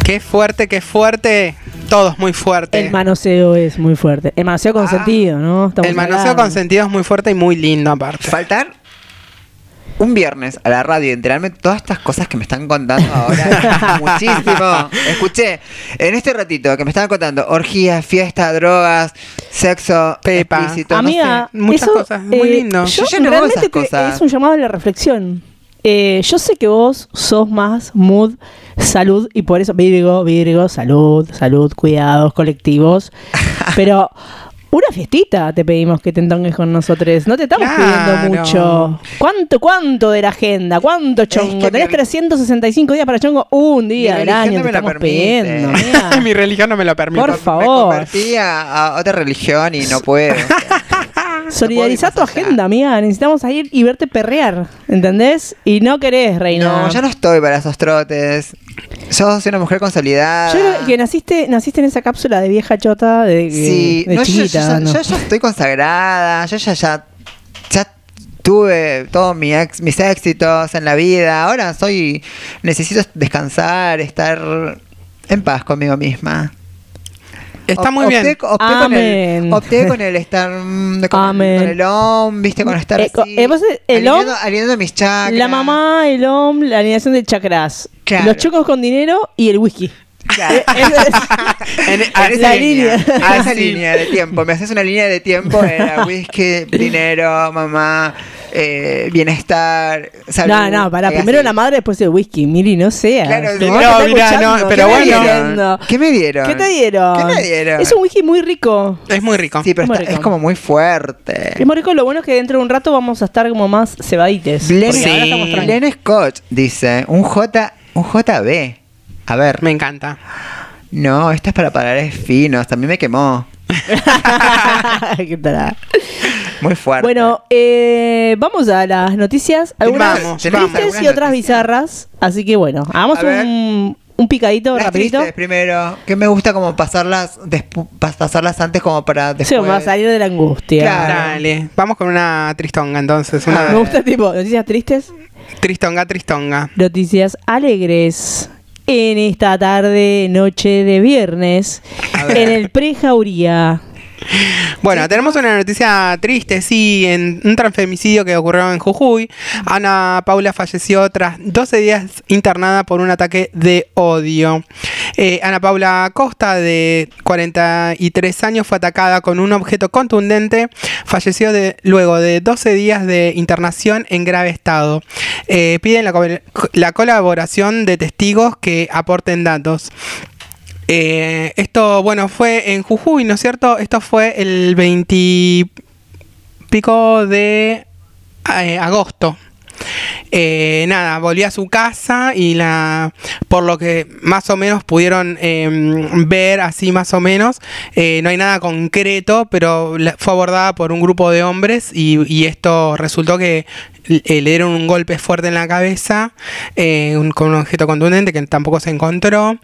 Qué fuerte, qué fuerte. Todo es muy fuerte. El manoseo es muy fuerte. El manoseo consentido, ¿no? Estamos El manoseo hablando. consentido es muy fuerte y muy lindo aparte. Faltar un viernes a la radio y enterarme de todas estas cosas que me están contando ahora. Muchísimo. Escuché en este ratito que me estaban contando orgías, fiesta, drogas, sexo, Pepa. explícito, Amiga, no sé, muchas eso, cosas, muy lindo. Yo Yo no hago realmente esas cosas. es un llamado a la reflexión. Yo sé que vos sos más mood, salud, y por eso Virgo, salud, cuidados colectivos. Pero una fiestita te pedimos que te entongues con nosotros. No te estamos Claro. pidiendo mucho. ¿Cuánto de la agenda? ¿Cuánto chongo? que Tenés mi- 365 días para chongo, un día Mi del religión año no te me lo estamos permite. pidiendo. amiga. Mi religión no me lo permite. Por Me favor. convertí a otra religión y no puedo. Solidarizá No puedo tu ir más allá. agenda, amiga. Necesitamos ir y verte perrear, ¿entendés? Y no querés, reina. No, ya no estoy para esos trotes. Yo soy una mujer consolidada. Yo creo que naciste en esa cápsula de vieja chota de Sí, de no, chiquita. ¿no? yo ya estoy consagrada. Yo ya tuve todos mis éxitos en la vida. Ahora necesito descansar, estar en paz conmigo misma. Está muy bien. Amén. Opté con el estar con Amén. el OM, viste, con estar así. vos, el OM, alineando mis chakras. la mamá, el OM, la alineación de chakras, Claro. los chocos con dinero y el whisky. Claro. En A esa La línea, línea. a esa línea de tiempo. Me haces una línea de tiempo, era whisky, dinero, mamá, bienestar, salud. No, para así. primero la madre, después el whisky. Miri, no seas. Claro, Tu sí. mamá te No, está mirá, escuchando. no, pero ¿Qué me bueno. dieron? ¿Qué me dieron? ¿Qué te dieron? ¿Qué me dieron? Es un whisky muy rico. Es muy rico. Sí, pero Muy es rico. como muy fuerte. Es muy rico. Lo bueno es que dentro de un rato vamos a estar como más cebadites. Glenn, Porque ahora estamos tranquilos. Glenn Scott dice, un JB. A ver, Me encanta. no, esta es para paladres finos. También me quemó. ¿Qué tal? Muy fuerte. Bueno, vamos a las noticias. Algunas Vamos, tristes vamos. y Algunas otras noticias. bizarras. Así que bueno, hagamos A ver. un picadito las rapidito. tristes primero, que me gusta como pasarlas antes como para Sí, después. para salir de la angustia. Claro. Dale. Vamos con una tristonga entonces. Me Una gusta tipo noticias tristes, tristonga. noticias alegres. En esta tarde, noche de viernes, A ver. en el Prejauría. Bueno, tenemos una noticia triste, sí, en un transfemicidio que ocurrió en Jujuy. Ana Paula falleció tras 12 días internada por un ataque de odio. Ana Paula Costa, de 43 años, fue atacada con un objeto contundente. Falleció luego de 12 días de internación en grave estado. Piden la colaboración de testigos que aporten datos. Esto, bueno, fue en Jujuy, ¿no es cierto? Esto fue el 20 y pico de agosto. Nada, volvió a su casa y por lo que más o menos pudieron ver, así más o menos, no hay nada concreto, pero fue abordada por un grupo de hombres y esto resultó que le dieron un golpe fuerte en la cabeza con un objeto contundente que tampoco se encontró.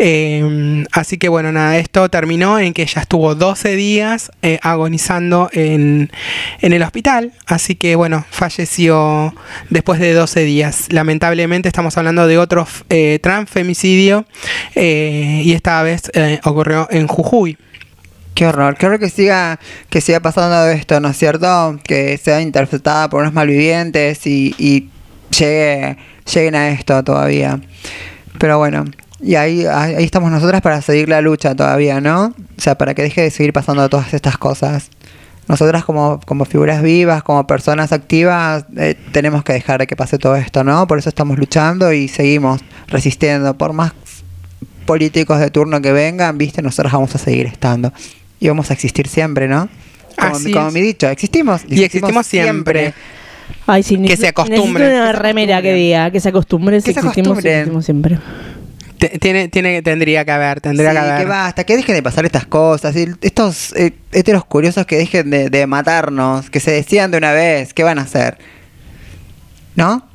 Así que bueno, nada, esto terminó en que ella estuvo 12 días agonizando en el hospital. Así que bueno, falleció después de 12 días. Lamentablemente estamos hablando de otro transfemicidio y esta vez ocurrió en Jujuy. Qué horror que siga pasando esto, ¿no es cierto? Que sea interpretada por unos malvivientes y lleguen a esto todavía. Pero bueno, y ahí estamos nosotras para seguir la lucha todavía, ¿no? O sea, para que deje de seguir pasando todas estas cosas. Nosotras como figuras vivas, como personas activas, tenemos que dejar de que pase todo esto, ¿no? Por eso estamos luchando y seguimos resistiendo. Por más políticos de turno que vengan, ¿viste? Nosotros vamos a seguir estando. Y vamos a existir siempre, ¿no? Así Como es. mi dicho, existimos. Y existimos siempre. Ay, sí, Que se acostumbren. necesito una Que se remera que acostumbren. diga que se acostumbren, Que se existimos acostumbren. siempre. Tendría que haber. Sí, Que haber. que basta, que dejen de pasar estas cosas. Y estos heteros curiosos que dejen de matarnos, que se decían de una vez, ¿qué van a hacer? ¿No?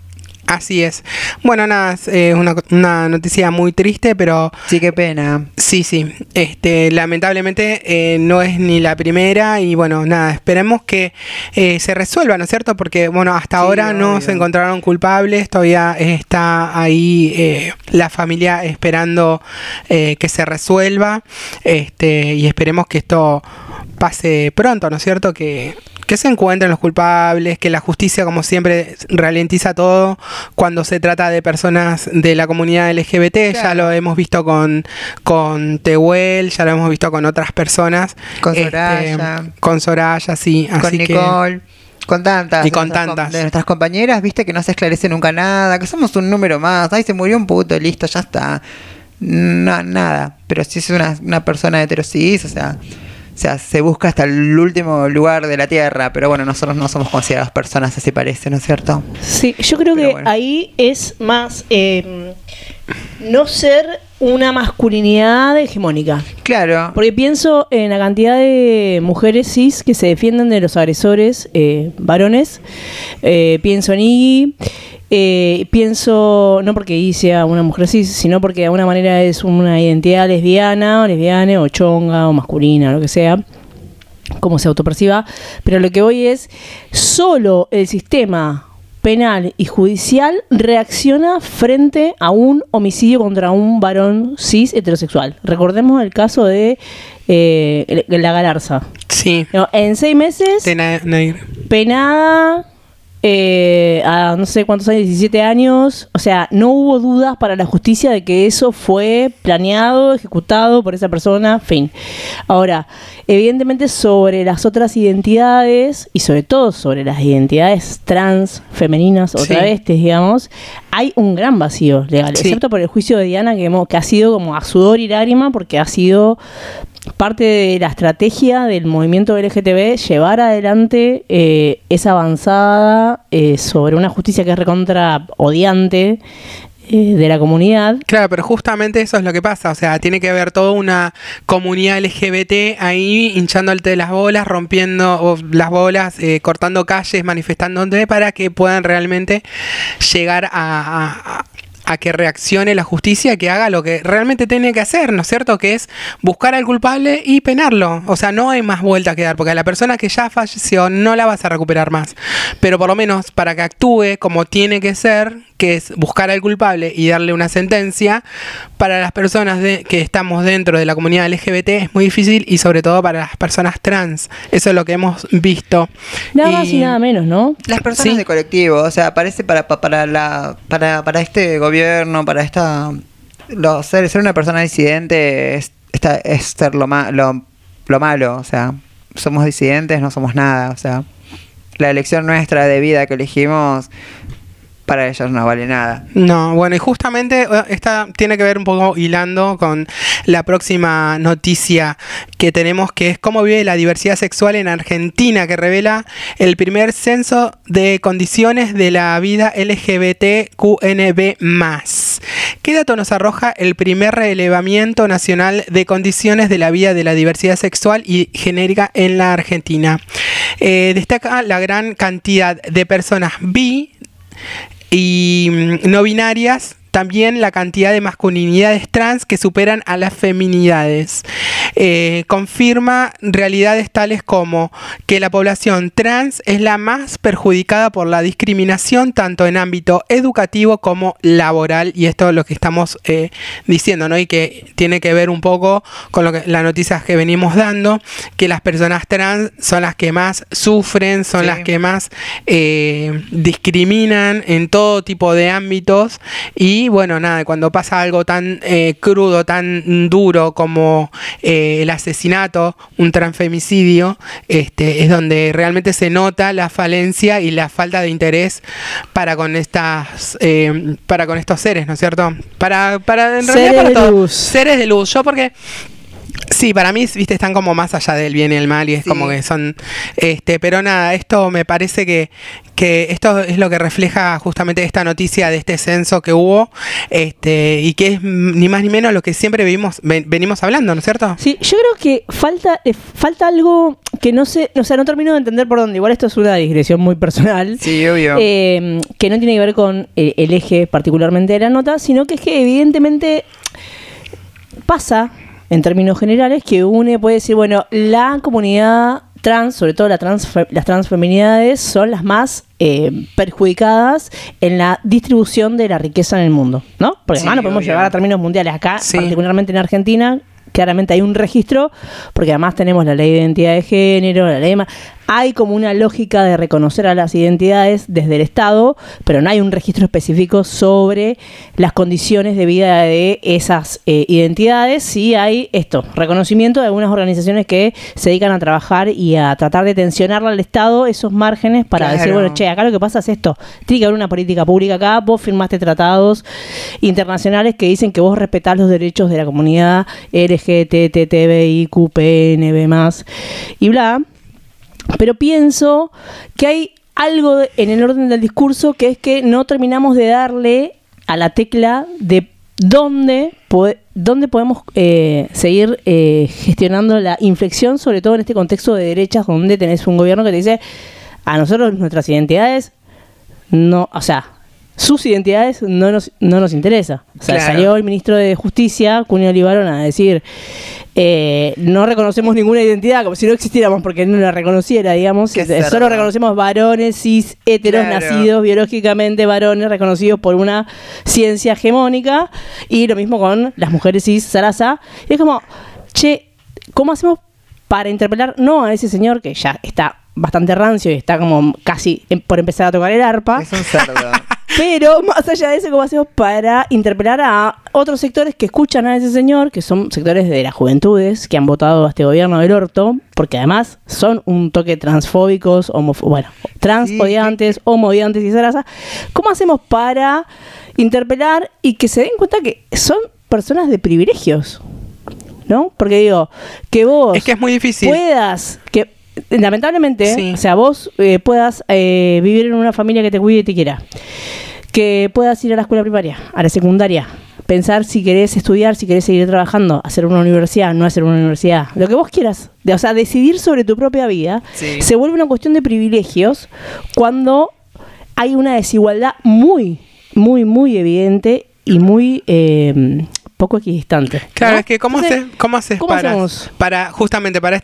Así es. Bueno, nada, es una noticia muy triste, pero Sí, qué pena. sí, lamentablemente no es ni la primera y bueno, nada, esperemos que se resuelva, ¿no es cierto? Porque bueno, hasta Sí, ahora no obvio. se encontraron culpables, todavía está ahí la familia esperando que se resuelva, y esperemos que esto pase pronto, ¿no es cierto? Que se encuentren los culpables, que la justicia, como siempre, ralentiza todo cuando se trata de personas de la comunidad LGBT. Claro. Ya lo hemos visto con Tehuel, ya lo hemos visto con otras personas. Con Soraya. Con Soraya, sí. Con Así que, Nicole. Con tantas. Y con de nuestras tantas. de nuestras compañeras, viste que no se esclarece nunca nada, que somos un número más. Ay, se murió un puto, listo, ya está. No, nada. Pero si es una persona heterosis, o sea, se busca hasta el último lugar de la tierra. Pero bueno, nosotros no somos considerados personas, así parece, ¿no es cierto? Sí, yo creo Pero que bueno. ahí es más no ser una masculinidad hegemónica. Claro. Porque pienso en la cantidad de mujeres cis que se defienden de los agresores varones. Pienso en Iggy. Pienso, no porque Iggy sea una mujer cis, sino porque de alguna manera es una identidad lesbiana o chonga o masculina, lo que sea, como se autoperciba. Pero lo que voy es, solo el sistema penal y judicial reacciona frente a un homicidio contra un varón cis heterosexual. Recordemos el caso de la Galarza. sí. No, en 6 meses, De Nair. penada a no sé cuántos años, 17 años. O sea, no hubo dudas para la justicia de que eso fue planeado, ejecutado por esa persona, fin. Ahora, evidentemente sobre las otras identidades y sobre todo sobre las identidades trans, femeninas o Sí. travestis, digamos, hay un gran vacío legal, Sí. excepto por el juicio de Diana que ha sido como a sudor y lágrima, porque ha sido parte de la estrategia del movimiento LGTB llevar adelante esa avanzada sobre una justicia que es recontra odiante de la comunidad. Claro, pero justamente eso es lo que pasa, o sea, tiene que haber toda una comunidad LGBT ahí hinchándote las bolas, rompiendo las bolas, cortando calles, manifestándote para que puedan realmente llegar a que reaccione la justicia, que haga lo que realmente tiene que hacer, ¿no es cierto? Que es buscar al culpable y penarlo. O sea, no hay más vuelta que dar, porque a la persona que ya falleció no la vas a recuperar más. Pero por lo menos para que actúe como tiene que ser, que es buscar al culpable y darle una sentencia, para las personas que estamos dentro de la comunidad LGBT es muy difícil, y sobre todo para las personas trans. Eso es lo que hemos visto. Nada más y nada menos, ¿no? Las personas Sí. de colectivo, o sea, parece para este gobierno, para ser una persona disidente es ser lo malo, o sea, somos disidentes, no somos nada, o sea, la elección nuestra de vida que elegimos para ellos no vale nada. No, bueno, y justamente esta tiene que ver un poco hilando con la próxima noticia que tenemos, que es cómo vive la diversidad sexual en Argentina, que revela el primer censo de condiciones de la vida LGBTQNB+. ¿Qué dato nos arroja el primer relevamiento nacional de condiciones de la vida de la diversidad sexual y genérica en la Argentina? Destaca la gran cantidad de personas bi y no binarias, también la cantidad de masculinidades trans que superan a las feminidades. Confirma realidades tales como que la población trans es la más perjudicada por la discriminación tanto en ámbito educativo como laboral, y esto es lo que estamos diciendo, ¿no? Y que tiene que ver un poco con las noticias que venimos dando, que las personas trans son las que más sufren, son Sí. las que más discriminan en todo tipo de ámbitos. Y bueno, nada, cuando pasa algo tan crudo, tan duro como el asesinato, un transfemicidio, es donde realmente se nota la falencia y la falta de interés para con estos seres, ¿no es cierto? Para en Seres realidad para de todos. luz. Seres de luz. Yo porque Sí, para mí, viste, están como más allá del bien y el mal y es Sí. como que son, pero nada, esto me parece que esto es lo que refleja justamente esta noticia de este censo que hubo, y que es ni más ni menos lo que siempre venimos hablando, ¿no es cierto? Sí, yo creo que falta algo que no sé, o sea, no termino de entender por dónde. Igual esto es una digresión muy personal. Sí, obvio. Que no tiene que ver con el eje particularmente de la nota, sino que es que evidentemente pasa, en términos generales, que uno puede decir, bueno, la comunidad trans, sobre todo las transfeminidades, son las más perjudicadas en la distribución de la riqueza en el mundo, ¿no? Porque Sí, además no podemos obvio. llevar a términos mundiales. Acá, Sí. particularmente en Argentina, claramente hay un registro, porque además tenemos la ley de identidad de género, la ley de... Hay como una lógica de reconocer a las identidades desde el Estado, pero no hay un registro específico sobre las condiciones de vida de esas identidades. Sí hay reconocimiento de algunas organizaciones que se dedican a trabajar y a tratar de tensionarle al Estado esos márgenes para Claro. decir, bueno, che, acá lo que pasa es esto. Tiene que haber una política pública acá. Vos firmaste tratados internacionales que dicen que vos respetás los derechos de la comunidad LGTBIQ, PNB+, y bla. Pero pienso que hay algo en el orden del discurso que es que no terminamos de darle a la tecla de dónde podemos seguir gestionando la inflexión, sobre todo en este contexto de derechas donde tenés un gobierno que te dice a nosotros nuestras identidades no, o sea, sus identidades no nos interesa. O sea, Claro. salió el ministro de Justicia, Cunio Olivarón, a decir no reconocemos ninguna identidad, como si no existiéramos porque no la reconociera, digamos. Qué Solo cerdo. reconocemos varones cis heteros Claro. nacidos biológicamente varones reconocidos por una ciencia hegemónica, y lo mismo con las mujeres cis zaraza. Y es como, che, ¿cómo hacemos para interpelar no a ese señor que ya está bastante rancio y está como casi por empezar a tocar el arpa? Es un cerdo. Pero más allá de eso, ¿cómo hacemos para interpelar a otros sectores que escuchan a ese señor, que son sectores de las juventudes, que han votado a este gobierno del orto, porque además son un toque transfóbicos, trans Sí, odiantes, homo odiantes y zaraza? ¿Cómo hacemos para interpelar y que se den cuenta que son personas de privilegios? ¿No? Porque digo, que vos Es que es muy difícil. puedas, que lamentablemente, Sí. o sea, vos puedas vivir en una familia que te cuide y te quiera, que puedas ir a la escuela primaria, a la secundaria, pensar si querés estudiar, si querés seguir trabajando, hacer una universidad, no hacer una universidad, lo que vos quieras, o sea, decidir sobre tu propia vida, Sí. se vuelve una cuestión de privilegios cuando hay una desigualdad muy, muy, muy evidente y muy poco equidistante. Claro, ¿no? es que ¿cómo Entonces, haces ¿cómo para hacemos? justamente para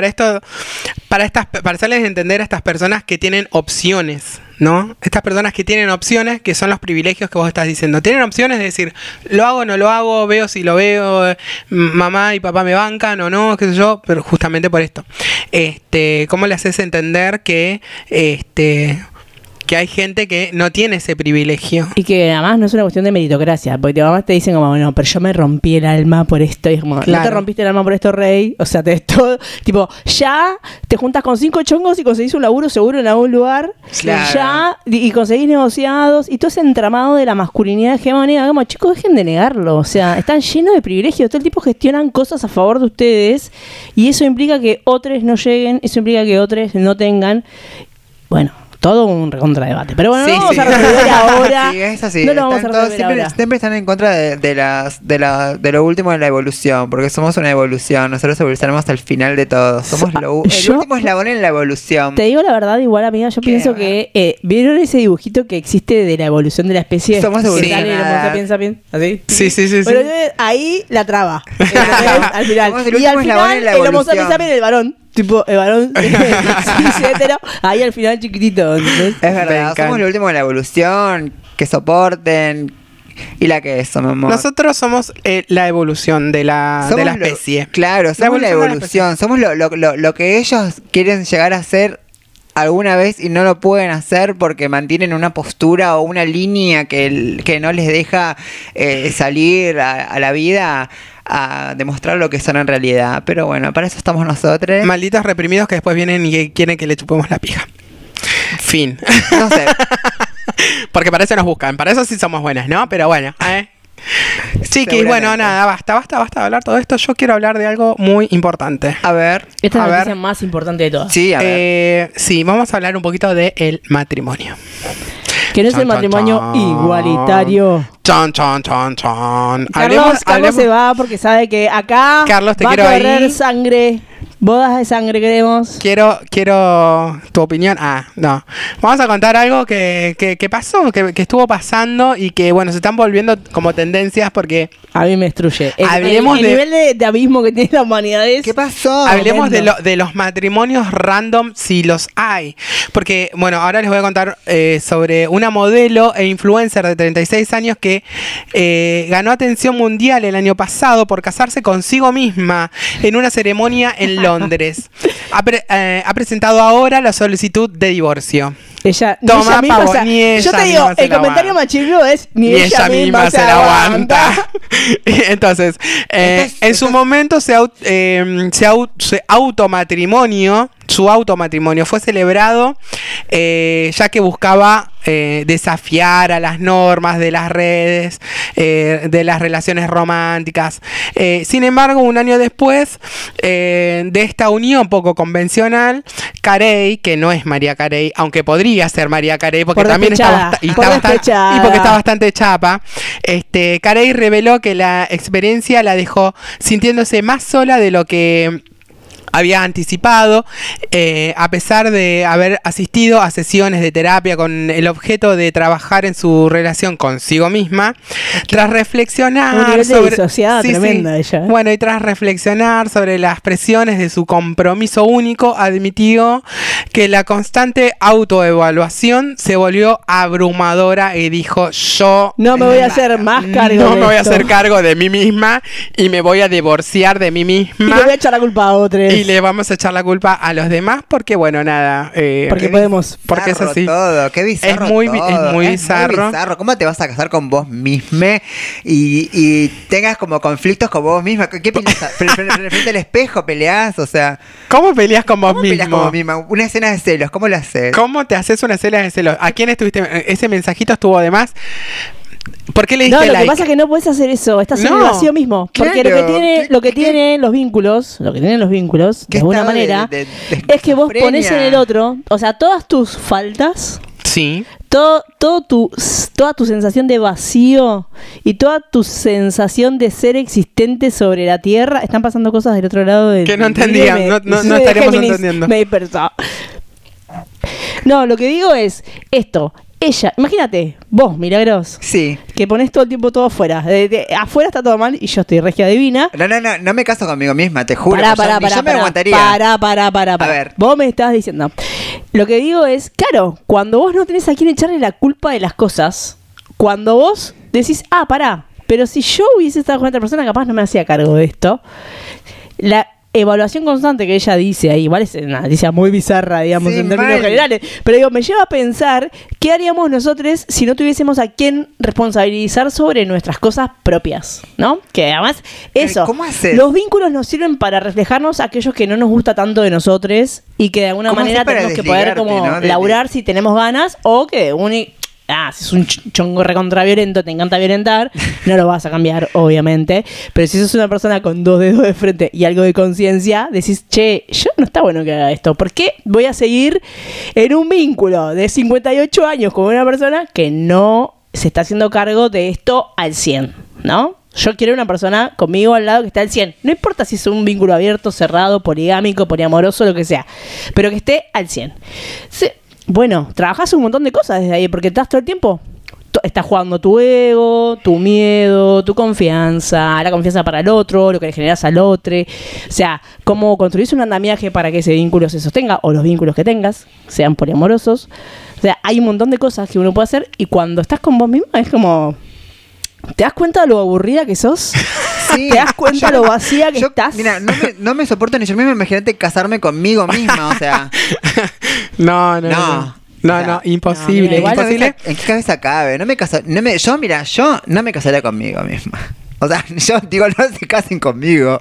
hacerles entender a estas personas que tienen opciones, ¿no? Estas personas que tienen opciones, que son los privilegios que vos estás diciendo. Tienen opciones de decir, lo hago, no lo hago, veo si lo veo, mamá y papá me bancan o no, qué sé yo, pero justamente por esto. ¿Cómo le haces entender que que hay gente que no tiene ese privilegio? Y que además no es una cuestión de meritocracia, porque tu mamá te dicen como, bueno, pero yo me rompí el alma por esto, y es como, no Claro. te rompiste el alma por esto, rey, o sea, todo, tipo, ya te juntas con 5 chongos y conseguís un laburo seguro en algún lugar, Claro. ya, y conseguís negociados, y todo ese entramado de la masculinidad hegemónica, como, chicos, dejen de negarlo, o sea, están llenos de privilegios, todo el tipo gestionan cosas a favor de ustedes, y eso implica que otros no lleguen, eso implica que otros no tengan, bueno, todo un recontradebate. Pero bueno, Sí, no vamos sí. a resolver ahora. Sí, es así. No lo vamos a Están todos- resolver ahora. siempre están en contra de lo último de la evolución, porque somos una evolución. Nosotros evolucionamos hasta el final de todo. Somos el yo- último eslabón en la evolución. Te digo la verdad, igual, amiga, yo ¿Qué? pienso que... ¿Vieron ese dibujito que existe de la evolución de la especie? Somos Que sale evolucionadas. el Homo sapiens sapiens, ¿así? Sí, sí, sí. Bueno, sí. entonces, ahí la traba. Al final. Somos el Y al último eslabón final, en la el Homo evolución. sapiens sapiens, el varón. Tipo, el varón cis hetero, ahí al final chiquitito. ¿Entendés? Es Me verdad, encanta. somos el último de la evolución. Que soporten. Y la que eso, mi amor. Nosotros somos la evolución de la Somos lo- especie. Claro, somos la evolución de evolución. Somos lo que ellos quieren llegar a ser alguna vez y no lo pueden hacer porque mantienen una postura o una línea que no les deja salir a la vida a demostrar lo que son en realidad. Pero bueno, para eso estamos nosotros. Malditos reprimidos que después vienen y que quieren que le chupemos la pija. Fin. No sé. Porque para eso nos buscan. Para eso sí somos buenas, ¿no? Pero bueno, Chiquis, bueno, nada, basta de hablar todo esto. Yo quiero hablar de algo muy importante. A ver. Esta es A la ver. noticia más importante de todas. Sí, a ver. Sí, vamos a hablar un poquito del matrimonio. Que no es Chon, el chon, matrimonio chon. igualitario. Chon, chon, chon, chon. Carlos se va porque sabe que acá Carlos, te va a quiero correr ahí. sangre. Bodas de sangre queremos. Quiero tu opinión. No. Vamos a contar algo que pasó, que estuvo pasando y que, bueno, se están volviendo como tendencias porque A mí me destruye. Hablemos el de- nivel de abismo que tiene la humanidad es... ¿Qué pasó? hablemos tremendo. de los matrimonios random si los hay. Porque, bueno, ahora les voy a contar sobre una modelo e influencer de 36 años que ganó atención mundial el año pasado por casarse consigo misma en una ceremonia en Londres. Ha presentado ahora la solicitud de divorcio. Ella, ni Toma, ella misma, pavo, o sea, ni ella yo te digo, misma se el la comentario aguanta. machirro es ni ella misma se la aguanta. Entonces, en su momento su automatrimonio fue celebrado ya que buscaba desafiar a las normas de las redes, de las relaciones románticas. Sin embargo, un año después de esta unión poco convencional, Carey, que no es María Carey, aunque podría ser María Carey, porque Por también despechada, por despechada. y porque está bastante chapa, Carey reveló que la experiencia la dejó sintiéndose más sola de lo que había anticipado, a pesar de haber asistido a sesiones de terapia con el objeto de trabajar en su relación consigo misma, tras reflexionar Un nivel de sobre disociada tremenda ella, ¿eh? Bueno, y tras reflexionar sobre las presiones de su compromiso único, admitió que la constante autoevaluación se volvió abrumadora y dijo: yo No me voy a hacer más cargo no de me voy a esto. hacer cargo de mí misma y me voy a divorciar de mí Y misma. le voy a echar la culpa a otros. Y le vamos a echar la culpa a los demás porque, bueno, nada. Porque podemos. Porque es Bizarro así. Todo, qué bizarro Es muy todo. bizarro. ¿Cómo te vas a casar con vos misma y tengas como conflictos con vos misma? ¿Qué peleas? Frente al espejo peleás, o sea, ¿Cómo peleas con vos ¿cómo peleas con mismo? vos misma? Una escena de celos, ¿cómo lo haces? ¿Cómo te haces una cena de celos? ¿A quién estuviste? Ese mensajito estuvo de más. ¿Por qué le No, diste lo like? que pasa es que no puedes hacer eso. Estás en No, el vacío mismo. Porque claro, lo que tienen los vínculos, de ¿Qué alguna estado manera, de es que vos esquizofrenia? pones en el otro, o sea, todas tus faltas, Sí. toda tu sensación de vacío y toda tu sensación de ser existente sobre la Tierra, están pasando cosas del otro lado del... Que no entendían, no soy de estaríamos Géminis, entendiendo. me disperso. No, lo que digo es esto. Ella, imagínate, vos, Milagros, Sí. que pones todo el tiempo todo afuera. Afuera está todo mal y yo estoy regia divina. No me caso conmigo misma, te juro. Pará, yo ni yo me aguantaría. Pará. A ver. Vos me estás diciendo. Lo que digo es, claro, cuando vos no tenés a quién echarle la culpa de las cosas, cuando vos decís, pará, pero si yo hubiese estado con otra persona, capaz no me hacía cargo de esto. La evaluación constante que ella dice ahí, ¿vale? Es una noticia muy bizarra, digamos, Sí, en términos mal. generales. Pero digo, me lleva a pensar, ¿qué haríamos nosotros si no tuviésemos a quién responsabilizar sobre nuestras cosas propias? ¿No? Que además, eso, ¿Cómo haces? los vínculos nos sirven para reflejarnos a aquellos que no nos gusta tanto de nosotros y que de alguna ¿Cómo manera haces para tenemos que poder desligarte, como no? laburar si tenemos ganas o que si es un chongo recontra violento, te encanta violentar, no lo vas a cambiar, obviamente. Pero si sos una persona con 2 dedos de frente y algo de conciencia, decís, che, yo no está bueno que haga esto. ¿Por qué voy a seguir en un vínculo de 58 años con una persona que no se está haciendo cargo de esto al 100, ¿no? Yo quiero una persona conmigo al lado que esté al 100. No importa si es un vínculo abierto, cerrado, poligámico, poliamoroso, lo que sea. Pero que esté al 100. Bueno, trabajás un montón de cosas desde ahí, porque estás todo el tiempo. Estás jugando tu ego, tu miedo, tu confianza, la confianza para el otro, lo que le generas al otro. O sea, cómo construís un andamiaje para que ese vínculo se sostenga, o los vínculos que tengas sean poliamorosos. O sea, hay un montón de cosas que uno puede hacer, y cuando estás con vos misma es como... ¿Te das cuenta de lo aburrida que sos? Sí. ¿Te das cuenta lo vacía que estás? Mira, no me soporto ni yo misma. Imagínate casarme conmigo misma, o sea. No, O sea, imposible. mira, igual imposible. ¿En qué cabeza cabe? Yo no me casaría conmigo misma. O sea, yo digo, no se casen conmigo.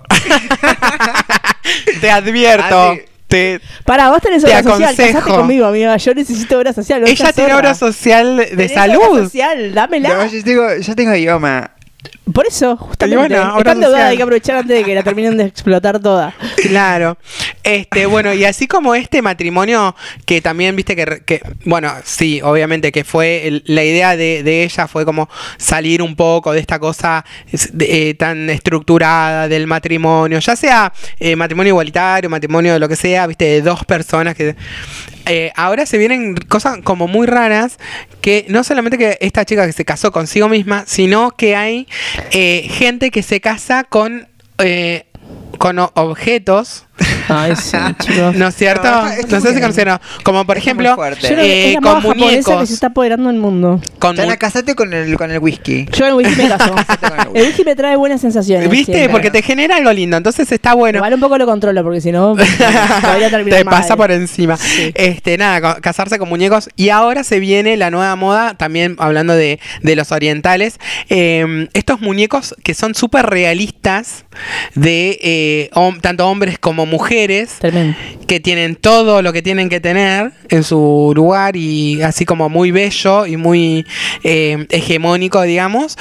Te advierto. Así. Pará, vos tenés Te obra social, aconsejo. casate conmigo, amiga. Yo necesito obra social. Ella tiene obra social de Tenés salud. obra social, dámela. No, yo tengo idioma. Por eso, justamente. Y bueno, obra está endeudada, social. hay que aprovechar antes de que la terminen de explotar toda. Claro. Bueno, y así como este matrimonio que también, viste, que bueno, sí, obviamente que fue la idea de ella fue como salir un poco de esta cosa tan estructurada del matrimonio, ya sea matrimonio igualitario, matrimonio de lo que sea, viste, de dos personas que... ahora se vienen cosas como muy raras, que no solamente que esta chica que se casó consigo misma, sino que hay gente que se casa con objetos. Ay, sí, chicos. ¿No es cierto? No, esto No es sé si muy- conocieron. Como por esto es muy ejemplo, fuerte. Yo creo que es la con moda japonesa que muñecos. se está apoderando del mundo. Con Chana, casate con el whisky. Yo en el whisky me caso. El whisky me trae buenas sensaciones. ¿Viste? siempre. Porque te genera algo lindo. Entonces está bueno. Igual un poco lo controlo, porque si no, podría terminar Te mal. pasa por encima. Sí. Nada, casarse con muñecos. Y ahora se viene la nueva moda, también hablando de los orientales. Estos muñecos que son súper realistas, de tanto hombres como mujeres, Tremendo. que tienen todo lo que tienen que tener en su lugar y así como muy bello y muy hegemónico, digamos.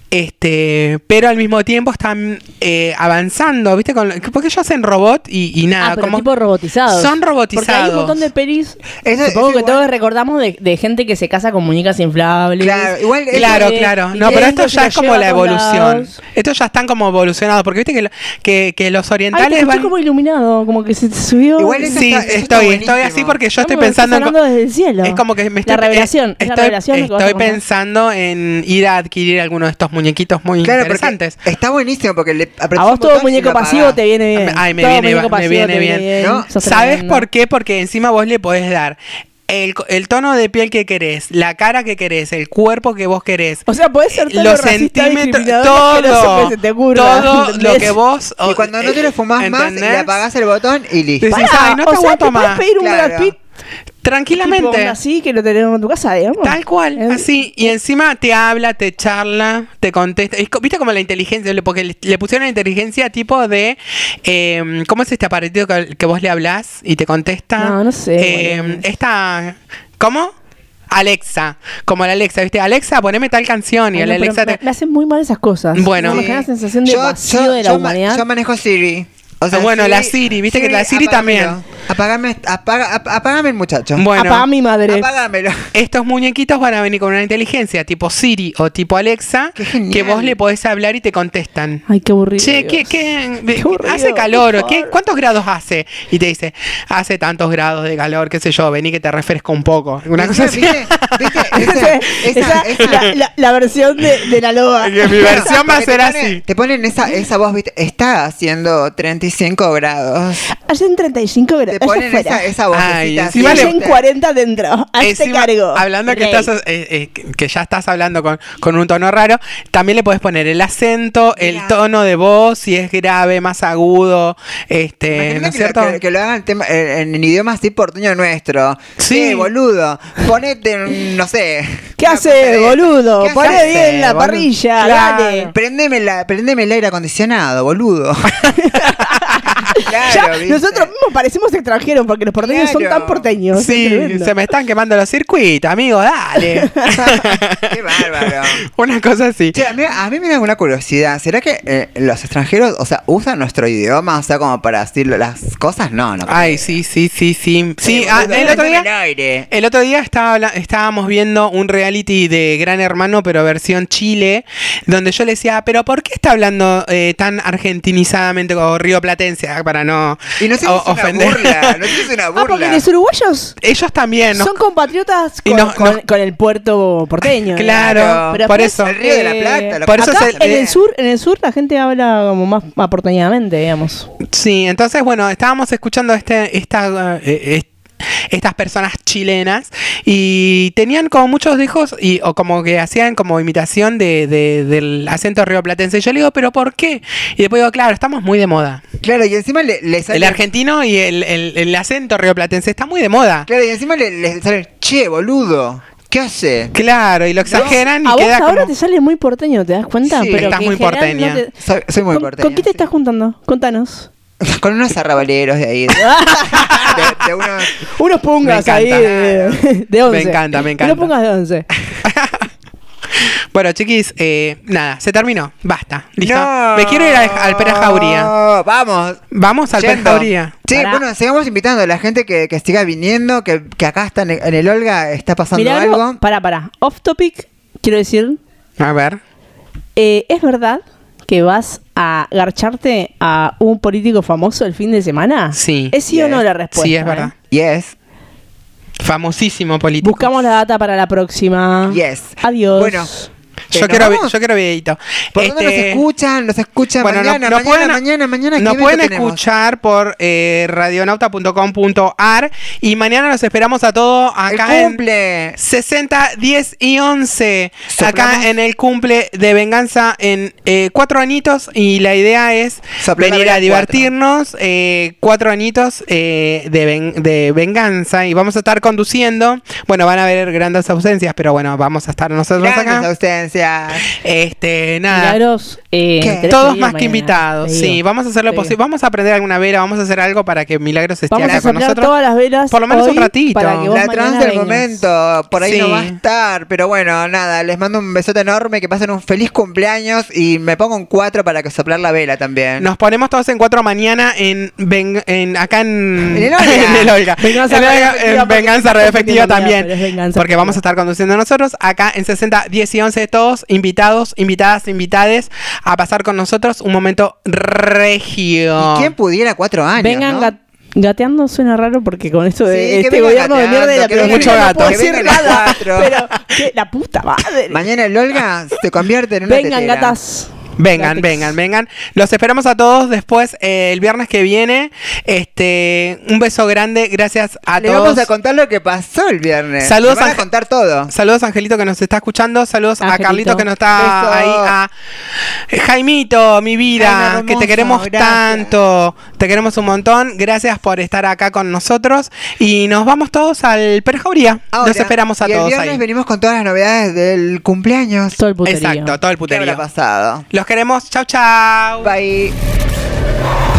Pero al mismo tiempo están avanzando, ¿viste? Porque ellos hacen robot y nada. pero como tipo robotizados. Son robotizados. Porque hay un montón de pelis, Eso- supongo eso que igual- todos recordamos de gente que se casa con muñecas inflables. Claro, igual eso- Claro, que- claro. y No, que pero dentro esto se ya lo es como lleva la a todos evolución. lados. Estos ya están como evolucionados. Porque viste que los Ay, orientales te van. escuché como iluminado, como que se subió. Igual eso Sí, está- eso está estoy buenísimo. así porque yo estoy Estamos pensando en. hablando desde el cielo. Es como que me estoy. La revelación. Es la revelación lo que vas a Estoy contar. pensando en ir a adquirir alguno de estos muñequitos muy Claro, porque interesantes. está buenísimo porque le apretás A un vos todo botón y muñeco lo pasivo apagás. te viene bien. Ay, me Todo viene- muñeco me pasivo viene te bien. ¿No? Sos ¿Sabes tremendo. por qué? Porque encima vos le podés dar el tono de piel que querés, la cara que querés, el cuerpo que vos querés. O sea, podés ser todo los racista, centímetros, discriminador, asqueroso todo, que se te ocurra, todo lo ¿entendés? que vos. Y cuando no te lo fumás más, ¿entendés? le apagás el botón y listo. Decís, Pará, ay, no o te sea, aguanto te podés más. pedir un Claro. Brad Pitt Tranquilamente. tipo así que lo tenemos en tu casa, digamos. Tal cual, ¿Eh? así. Y encima te habla, te charla, te contesta. ¿Viste como la inteligencia? Porque le pusieron la inteligencia tipo de... ¿cómo es este aparatito que vos le hablás y te contesta? No, no sé, boludo. Esta... ¿Cómo? Alexa. Como la Alexa, ¿viste? Alexa, poneme tal canción. Y Ay, la no, pero Alexa te... me hacen muy mal esas cosas. Bueno. No, me genera sensación de vacío de la humanidad. Yo manejo Siri. O Bueno, la Siri, viste que la Siri apágamelo. Apágame el muchacho. Bueno. Apaga mi madre. Apágamelo. Estos muñequitos van a venir con una inteligencia tipo Siri o tipo Alexa, Qué genial. que vos le podés hablar y te contestan. Ay, qué aburrido. Che, Qué aburrido, hace calor? por favor. ¿Cuántos grados hace? Y te dice, hace tantos grados de calor, qué sé yo, vení que te refresco un poco. Una cosa así. ¿Viste? Esa, la versión de la loba. Que mi versión va a Porque ser te ponen- así. Te ponen esa voz, ¿viste? Está haciendo 35 grados. Hacen 35 grados. Te ponen esa vocecita Ay, así, encima Y le- hacen 40 dentro. Hazte Encima, cargo. hablando que Rey. estás que ya estás hablando con un tono raro, también le podés poner el acento, el Mira. tono de voz, si es grave, más agudo, ¿no Imagínate es que cierto? que lo hagan en idioma así porteño nuestro. Sí. Boludo. Ponete, no sé. ¿Qué una hace, cosa de- boludo? ¿Qué Poné hace, bien la boludo? parrilla, Claro. dale. Prendeme el aire acondicionado, boludo. Claro, Ya, ¿viste? nosotros mismos parecemos extranjeros porque los porteños son Claro. tan porteños. es Sí, tremendo. se me están quemando los circuitos, amigo, dale. Qué bárbaro. Una cosa así. Che, a mí me da una curiosidad. ¿Será que los extranjeros, o sea, usan nuestro idioma, o sea, como para decir las cosas? No. Ay, sí. Sí, Sí, ah, boludo, el otro prendeme día... el aire. El otro día estábamos viendo un reality de Gran Hermano, pero versión Chile, donde yo le decía, pero ¿por qué está hablando tan argentinizadamente como rioplatense? Para no Y no sé si es una ofender. burla. No sé si es una Ah, porque burla. los uruguayos Ellos también, ¿no? son compatriotas Y con, nos- con- nos- con el puerto porteño. Claro, digamos. Pero por después, eso. El Río de la Plata, lo Por que eso acá es en el sur la gente habla como más aporteñamente, digamos. Sí, entonces, bueno, estábamos escuchando estas personas chilenas y tenían como muchos hijos o como que hacían como imitación del acento rioplatense. Y yo le digo, ¿pero por qué? Y después digo, claro, estamos muy de moda. Claro, y encima le sale... El argentino y el acento rioplatense está muy de moda. Claro, y encima le sale, che, boludo, ¿qué hace? Claro, y lo exageran A y vos queda ahora como... te sale muy porteño, ¿te das cuenta? Sí, Pero estás que en muy general porteña. no te- Soy muy ¿Con, porteño. ¿Con quién te sí. estás juntando? Contanos. Con unos arrabaleros de ahí. De unos... Unos pungas Me ahí encanta. de 11. Me encanta. Unos pungas de 11. Bueno, chiquis, nada, se terminó. Basta. ¿Listo? No. Me quiero ir al Pérez Jauría. Vamos. Vamos al Pérez Yendo. Jauría. Sí, Pará. bueno, sigamos invitando a la gente que siga viniendo, que acá está en el Olga, está pasando Milagro, algo. para. Off topic, quiero decir, A ver. ¿es verdad que vas a garcharte a un político famoso el fin de semana? Sí. ¿Es sí o no Yes. la respuesta? Sí, es verdad. Yes. Famosísimo político. Buscamos la data para la próxima. Yes. Adiós. Bueno, Yo ¿nos quiero, vamos? yo quiero videito. ¿Por dónde nos escuchan? Nos escuchan Bueno, mañana, nos pueden, mañana. ¿qué nos evento pueden tenemos? escuchar por radionauta.com.ar y mañana los esperamos a todos acá El en cumple. 60, 10 y 11. ¿Soplamos? Acá en el cumple de Venganza en 4 añitos y la idea es Soplar la venir vela a divertirnos. 4 añitos de Venganza y vamos a estar conduciendo. Bueno, van a haber grandes ausencias, pero bueno, vamos a estar nosotros Grandes acá. ausencias. Nada. Milagros, ¿Qué? tenés Todos que ir más que mañana, invitados, te digo. sí, vamos a hacer lo Te digo. posible, vamos a aprender alguna vela, vamos a hacer algo para que Milagros esté Vamos acá a con soplar nosotros. todas las velas Por lo menos un hoy ratito. para que vos La mañana trans del vengas. momento, por ahí Sí. no va a estar, pero bueno, nada, les mando un besote enorme, que pasen un feliz cumpleaños y me pongo un 4 para que soplar la vela también. Nos ponemos todos en 4 mañana acá en En el Olga. en el Olga. Venganza En el Olga, Radioefectiva, en porque Venganza está Radioefectiva confundiendo, también. pero es Venganza Porque vamos a Radioefectiva. estar conduciendo nosotros acá en 60, 10 y 11 todos invitados, invitadas, invitades a pasar con nosotros un momento regio. ¿Y quién pudiera 4 años? Vengan ¿no? gateando suena raro porque con esto de Sí, que este vengan gobierno de gateando, mierda y la que peor vengan mucho no gato. puedo que decir vengan las nada. 4. Pero que la puta madre. Mañana el Olga se convierte en una Vengan tetera. gatas. Vengan, Gatex. vengan. Los esperamos a todos después el viernes que viene. Un beso grande, gracias a Le todos. vamos a contar lo que pasó el viernes. Saludos Nos van a a contar todo. Saludos a Angelito que nos está escuchando. Saludos a Angelito. Carlito que nos está Beso. ahí. A Jaimito, mi vida, Jaime hermoso, que te queremos gracias. tanto. Te queremos un montón. Gracias por estar acá con nosotros. Y nos vamos todos al Pérez Jauría. Ahora, Los esperamos a y el todos viernes ahí. venimos con todas las novedades del cumpleaños. Todo el puterío. Exacto, todo el ¿Qué habrá puterío. pasado? Los queremos. Chau, chau. Bye.